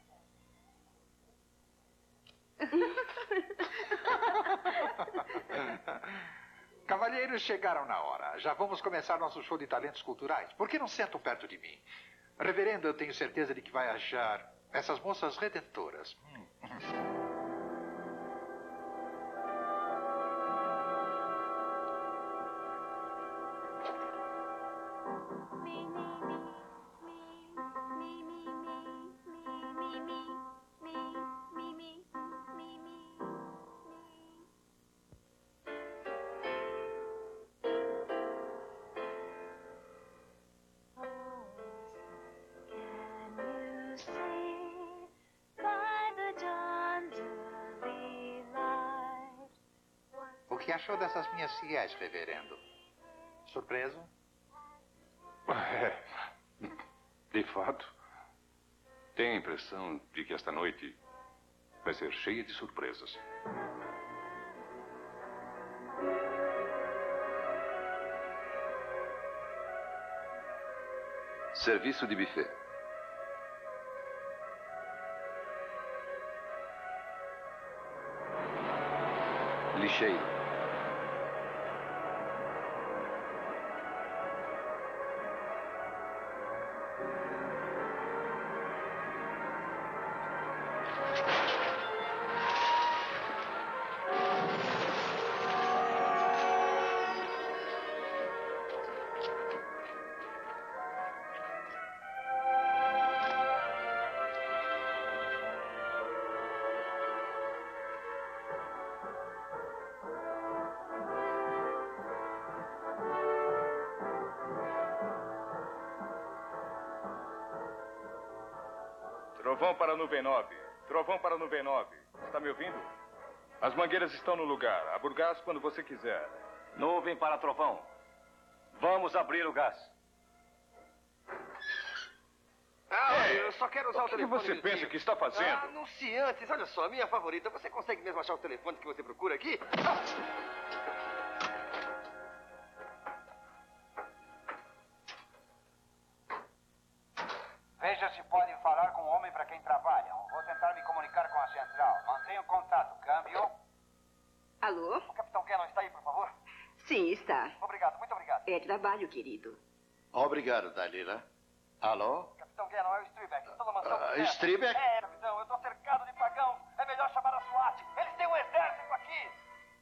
Cavalheiros chegaram na hora. Já vamos começar nosso show de talentos culturais. Por que não sentam perto de mim? Reverendo, eu tenho certeza de que vai achar essas moças redentoras. O que achou dessas minhas fiéis, reverendo? Surpreso? De fato, tenho a impressão de que esta noite vai ser cheia de surpresas. Serviço de buffet. Lixeiro. Trovão para a nuvem 9. Trovão para a nuvem 9. Está me ouvindo? As mangueiras estão no lugar. Abra o gás quando você quiser. Nuvem para trovão. Vamos abrir o gás. Eu só quero usar o telefone. O que você pensa que está fazendo? Anunciantes, olha só, minha favorita. Você consegue mesmo achar o telefone que você procura aqui? Veja se pode falar com o homem para quem trabalham. Vou tentar me comunicar com a central. Mantenha o contato. Câmbio. Alô? O Capitão Cannon está aí, por favor? Sim, está. Obrigado, muito obrigado. É trabalho, querido. Obrigado, Dalila. Alô? Capitão Cannon, é o Strebeck. Estou na mansão. Strebeck? É, capitão, eu estou cercado de pagãos. É melhor chamar a SWAT. Eles têm um exército aqui.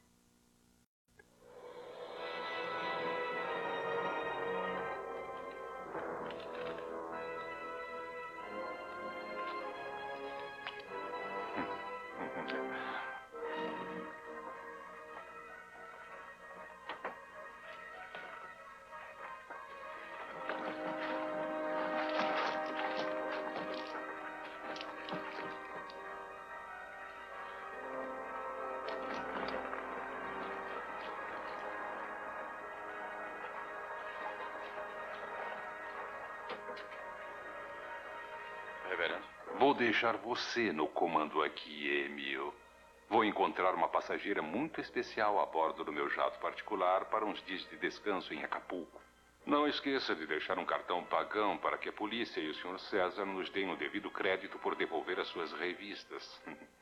Vou deixar você no comando aqui, Emil. Vou encontrar uma passageira muito especial a bordo do meu jato particular para uns dias de descanso em Acapulco. Não esqueça de deixar um cartão pagão para que a polícia e o Sr. César nos deem o devido crédito por devolver as suas revistas.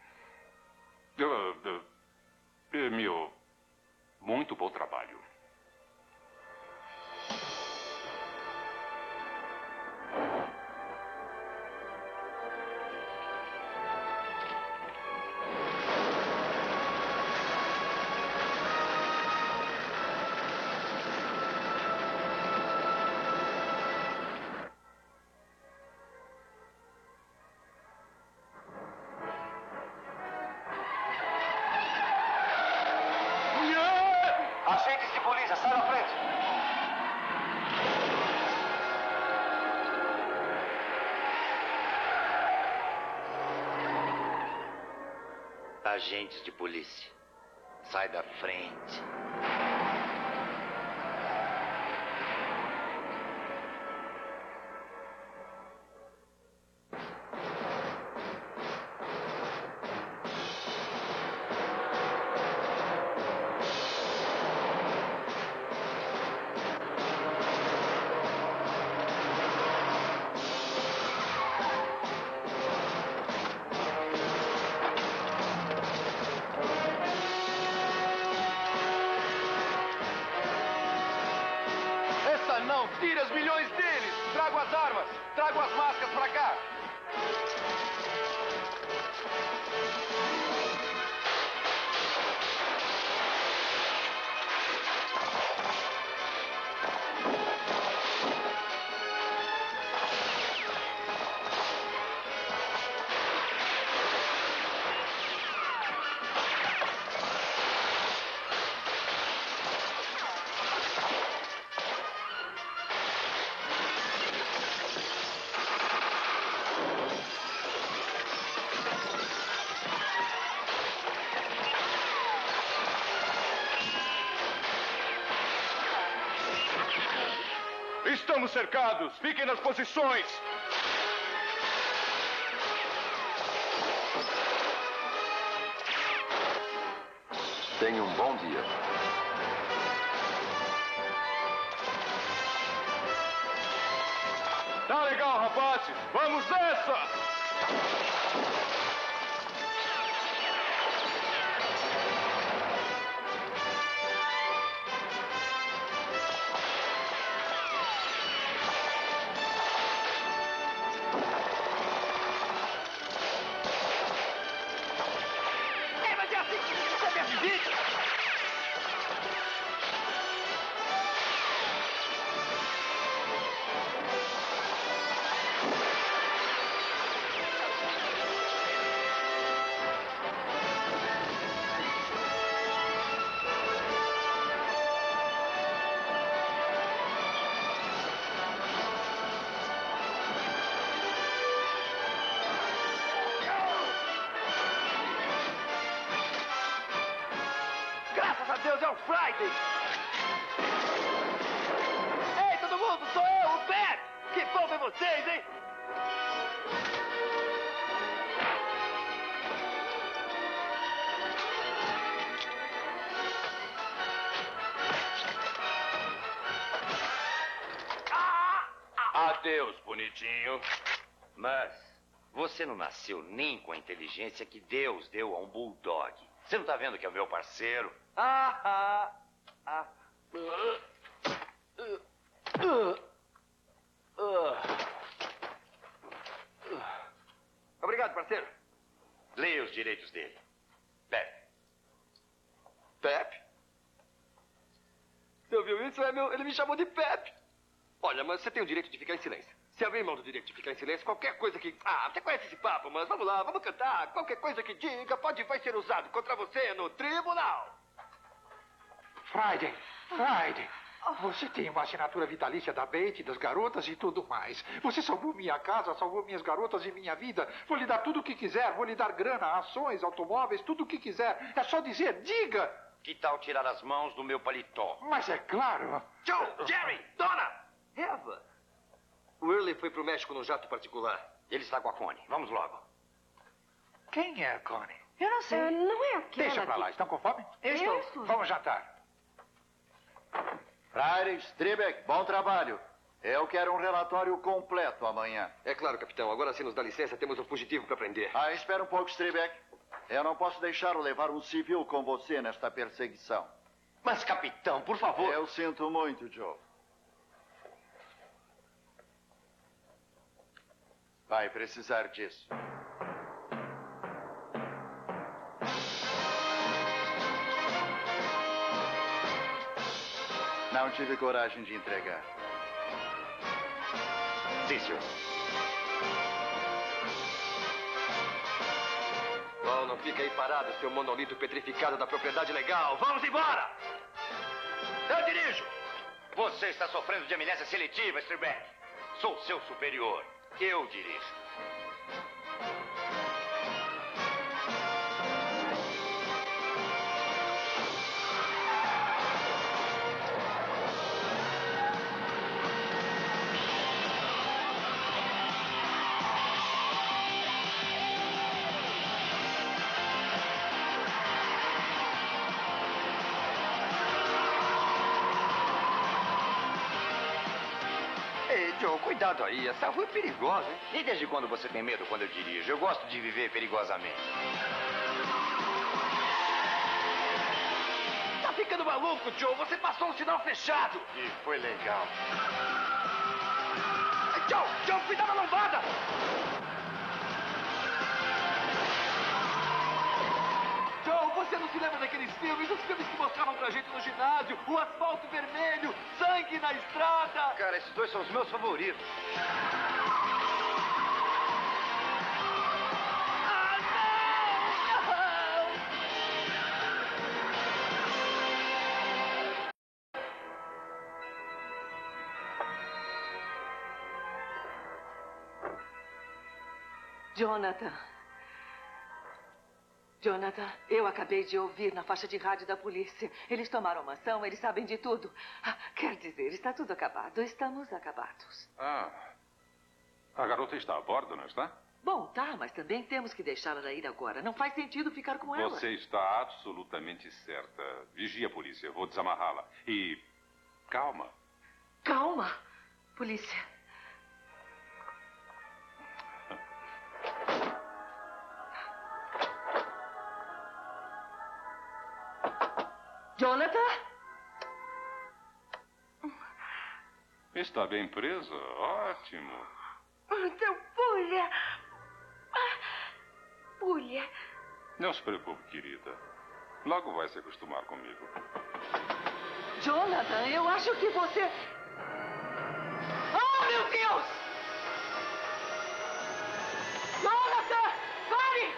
Emil, muito bom trabalho. Agentes de polícia, sai da frente. Agentes de polícia, sai da frente. Não, tire os milhões deles! Trago as armas! Trago as máscaras pra cá! Estamos cercados! Fiquem nas posições! Tenha um bom dia. Tá legal, rapazes! Vamos nessa! Deus, é o Friday! Ei, todo mundo, sou eu, o Pep! Que bom ver vocês, hein? Adeus, bonitinho. Mas você não nasceu nem com a inteligência que Deus deu a um bulldog. Você não tá vendo que é o meu parceiro? Obrigado, parceiro. Leia os direitos dele. Pep. Pep? Você ouviu isso? Ele me chamou de Pep. Olha, mas você tem o direito de ficar em silêncio. Se abrir mão do direito de ficar em silêncio, qualquer coisa que... você conhece esse papo, mas vamos lá, vamos cantar. Qualquer coisa que diga vai ser usado contra você no tribunal. Friday, você tem uma assinatura vitalícia da Bate, das garotas e tudo mais. Você salvou minha casa, salvou minhas garotas e minha vida. Vou lhe dar tudo o que quiser, vou lhe dar grana, ações, automóveis, tudo o que quiser. É só dizer, diga! Que tal tirar as mãos do meu paletó? Mas é claro. Joe, Jerry, Donna, Eva. O Early foi pro México num jato particular. Ele está com a Connie. Vamos logo. Quem é a Connie? Eu não sei. Não é aquela. Deixa pra lá. Estão com fome? Estou. Vamos jantar. Friday, Strebeck, bom trabalho. Eu quero um relatório completo amanhã. É claro, capitão. Agora, se nos dá licença, temos um fugitivo para prender. Espera um pouco, Strebeck. Eu não posso deixá-lo levar um civil com você nesta perseguição. Mas, capitão, por favor. Eu sinto muito, Joe. Vai precisar disso. Não tive coragem de entregar. Sim, senhor. Oh, não fica aí parado, seu monolito petrificado da propriedade legal. Vamos embora! Eu dirijo! Você está sofrendo de amnésia seletiva, Strebeck. Sou seu superior. Eu dirijo. Joe, cuidado aí. Essa rua é perigosa, hein? E desde quando você tem medo quando eu dirijo? Eu gosto de viver perigosamente. Tá ficando maluco, Joe. Você passou um sinal fechado. E foi legal. Joe, cuidado na lombada! Joe, você não se lembra daqueles filmes? Os filmes que mostravam pra gente no ginásio, o asfalto vermelho, sangue na estrada. Cara, esses dois são os meus favoritos. Jonathan, eu acabei de ouvir na faixa de rádio da polícia. Eles tomaram uma ação, eles sabem de tudo. Quer dizer, está tudo acabado. Estamos acabados. A garota está a bordo, não está? Bom, tá, mas também temos que deixá-la ir agora. Não faz sentido ficar com ela. Você está absolutamente certa. Vigie a polícia, vou desamarrá-la. E calma. Calma, polícia. Jonathan? Está bem preso? Ótimo. Então, Pulha. Pulha. Não se preocupe, querida. Logo vai se acostumar comigo. Jonathan, eu acho que você... Oh, meu Deus! Jonathan, pare!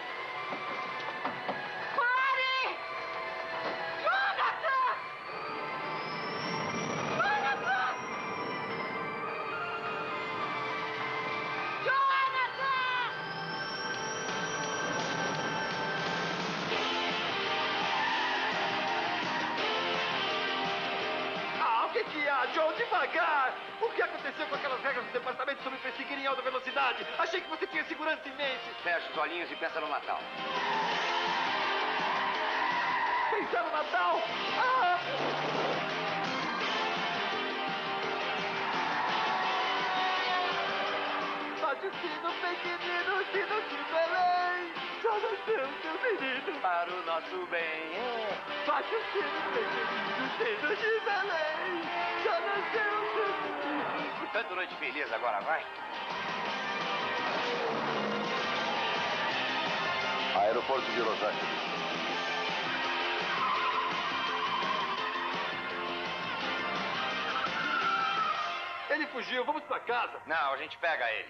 desviar, Joe, devagar! O que aconteceu com aquelas regras do departamento sobre perseguir em alta velocidade? Achei que você tinha segurança em mente. Fecha os olhinhos e pensa no Natal. Pensar no Natal? Ah! Bate o sino, pequenino, sino de Belém. Já nasceu seu menino. Para o nosso bem. Bate o sino, pequenino, sino de Belém. Já nasceu seu menino. Portanto, noite feliz agora, vai. Aeroporto de Los Angeles. Ele fugiu, vamos pra casa. Não, a gente pega ele.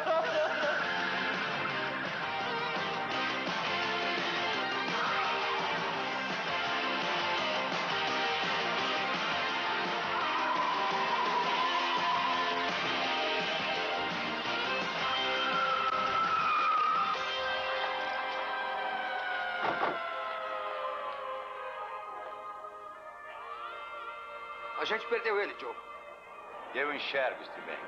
A gente perdeu ele, Joe. Eu enxergo, Stillbeck.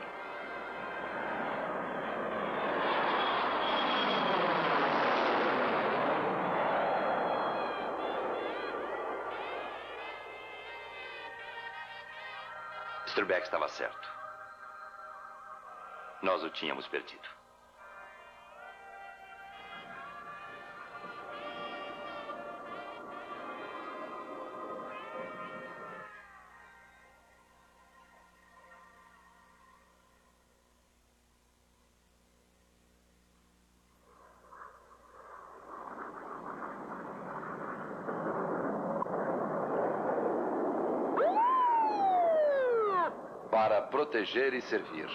Stillbeck estava certo. Nós o tínhamos perdido. Para proteger e servir.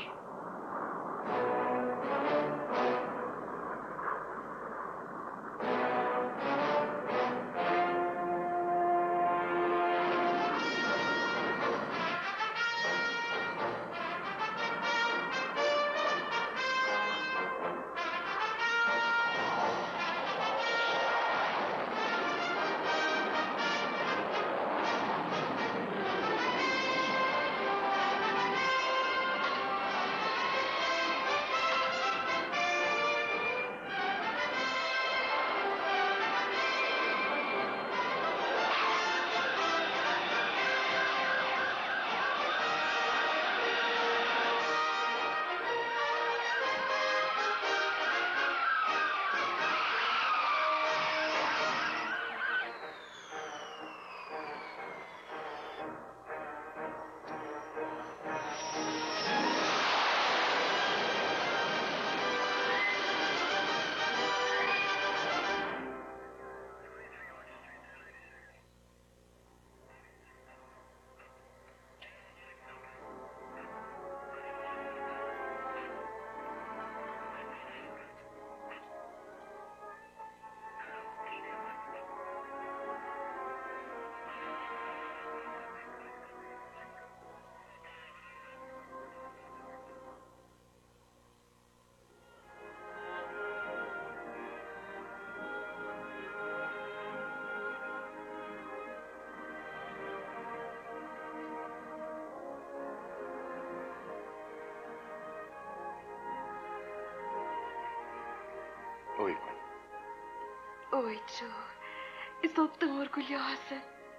Oi. Oi, Joe. Estou tão orgulhosa.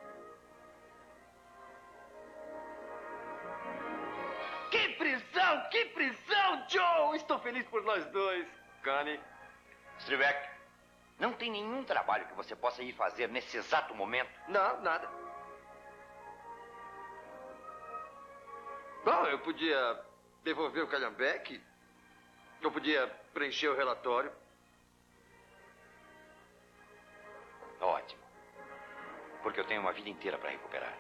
Que prisão! Que prisão, Joe! Estou feliz por nós dois. Connie. Stillbeck, não tem nenhum trabalho que você possa ir fazer nesse exato momento? Não, nada. Bom, eu podia devolver o calhambeque. Eu podia preencher o relatório. Ótimo. Porque eu tenho uma vida inteira para recuperar.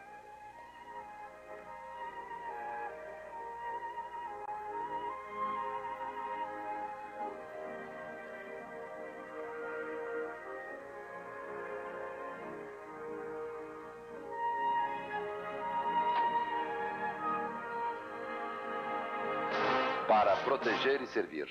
Para proteger e servir.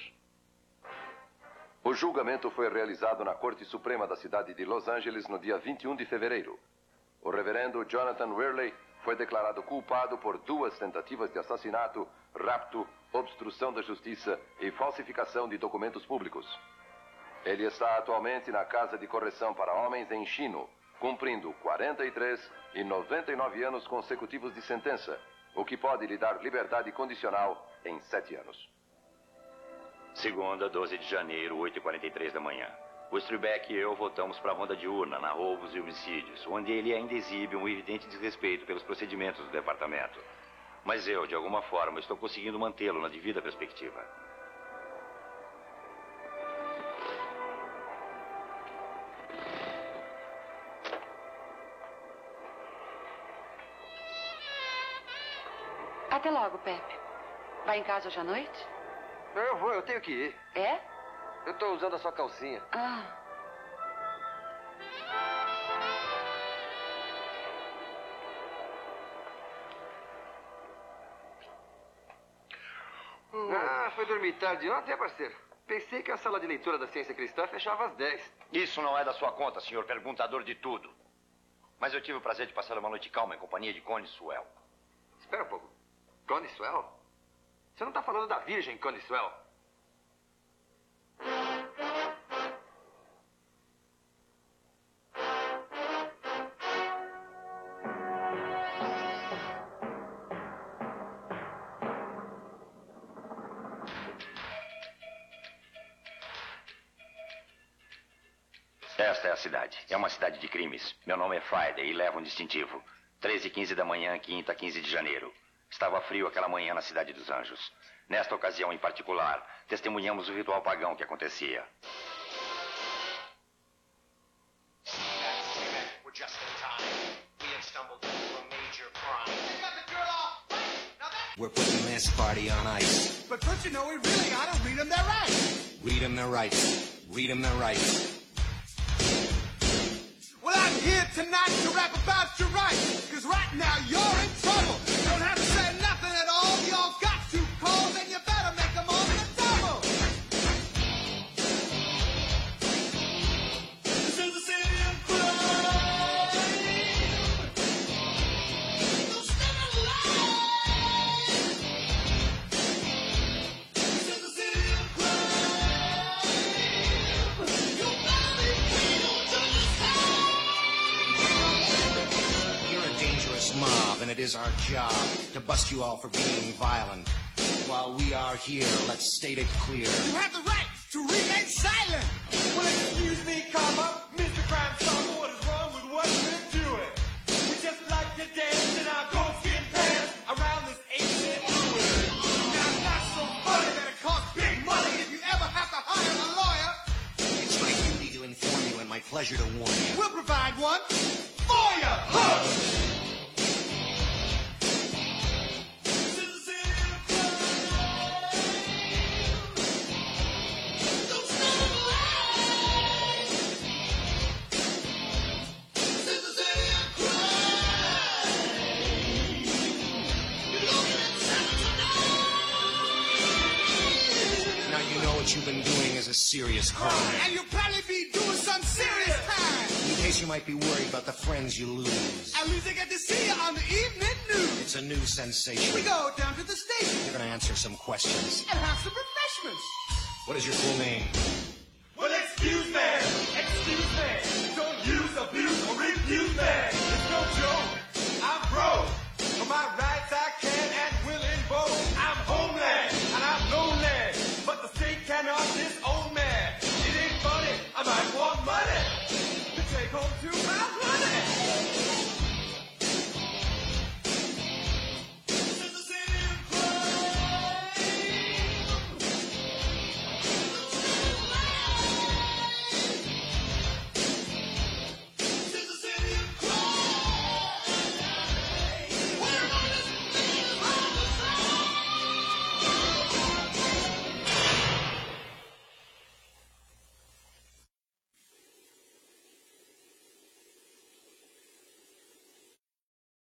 O julgamento foi realizado na Corte Suprema da cidade de Los Angeles no dia 21 de fevereiro. O reverendo Jonathan Wehrle foi declarado culpado por 2 tentativas de assassinato, rapto, obstrução da justiça e falsificação de documentos públicos. Ele está atualmente na Casa de Correção para Homens em Chino, cumprindo 43 e 99 anos consecutivos de sentença, o que pode lhe dar liberdade condicional em 7 anos. Segunda, 12 de janeiro, 8h43 da manhã. O Strebeck e eu voltamos para a ronda diurna, na roubos e homicídios, onde ele ainda exibe um evidente desrespeito pelos procedimentos do departamento. Mas eu, de alguma forma, estou conseguindo mantê-lo na devida perspectiva. Até logo, Pepe. Vai em casa hoje à noite? Eu vou, eu tenho que ir. É? Eu tô usando a sua calcinha. Ah. Foi dormir tarde ontem, parceiro. Pensei que a sala de leitura da Ciência Cristã fechava às 10. Isso não é da sua conta, senhor perguntador de tudo. Mas eu tive o prazer de passar uma noite calma em companhia de Connie Swell. Espera um pouco. Connie Swell? Você não tá falando da Virgem Connie Swell? Esta é a cidade. É uma cidade de crimes. Meu nome é Friday e levo um distintivo. 13h15 da manhã, quinta, 15 de janeiro. Estava frio aquela manhã na Cidade dos Anjos. Nesta ocasião em particular, testemunhamos o ritual pagão que acontecia. We're putting this party on ice. But don't you know we really ought to read them their rights? Read them their rights. Read them their rights. Well, I'm here tonight to rap about your rights. Cause right now you're in trouble. Don't have to say nothing at all. You all got 2 calls and you better make them all in a double. This is the city of crime. Don't stand alive. This is the city of crime. You better be clean on You're a dangerous mob, and it is our job to bust you all for being violent. While we are here, let's state it clear. You have the right to remain silent. Well, excuse me, comma, Mr. Crime Song, what is wrong with what we're doing? We just like to dance in our goatskin pants around this ancient ruin. Now, it's not so funny that it costs big money if you ever have to hire a lawyer. It's my duty to inform you and my pleasure to warn you. We'll provide one for you. Huh. Now you know what you've been doing is a serious crime. And you'll probably be doing some serious time. In case you might be worried about the friends you lose. At least I get to see you on the evening news. It's a new sensation. We go down to the station You're going to answer some questions. and have some refreshments. What is your full name? Well, excuse me. Don't use, abuse, or refuse me. It's no joke. I'm broke. For my rights I can and will invoke. I'm homeland and I'm lonely. But the state cannot disown me. It ain't funny. I might want money to take home to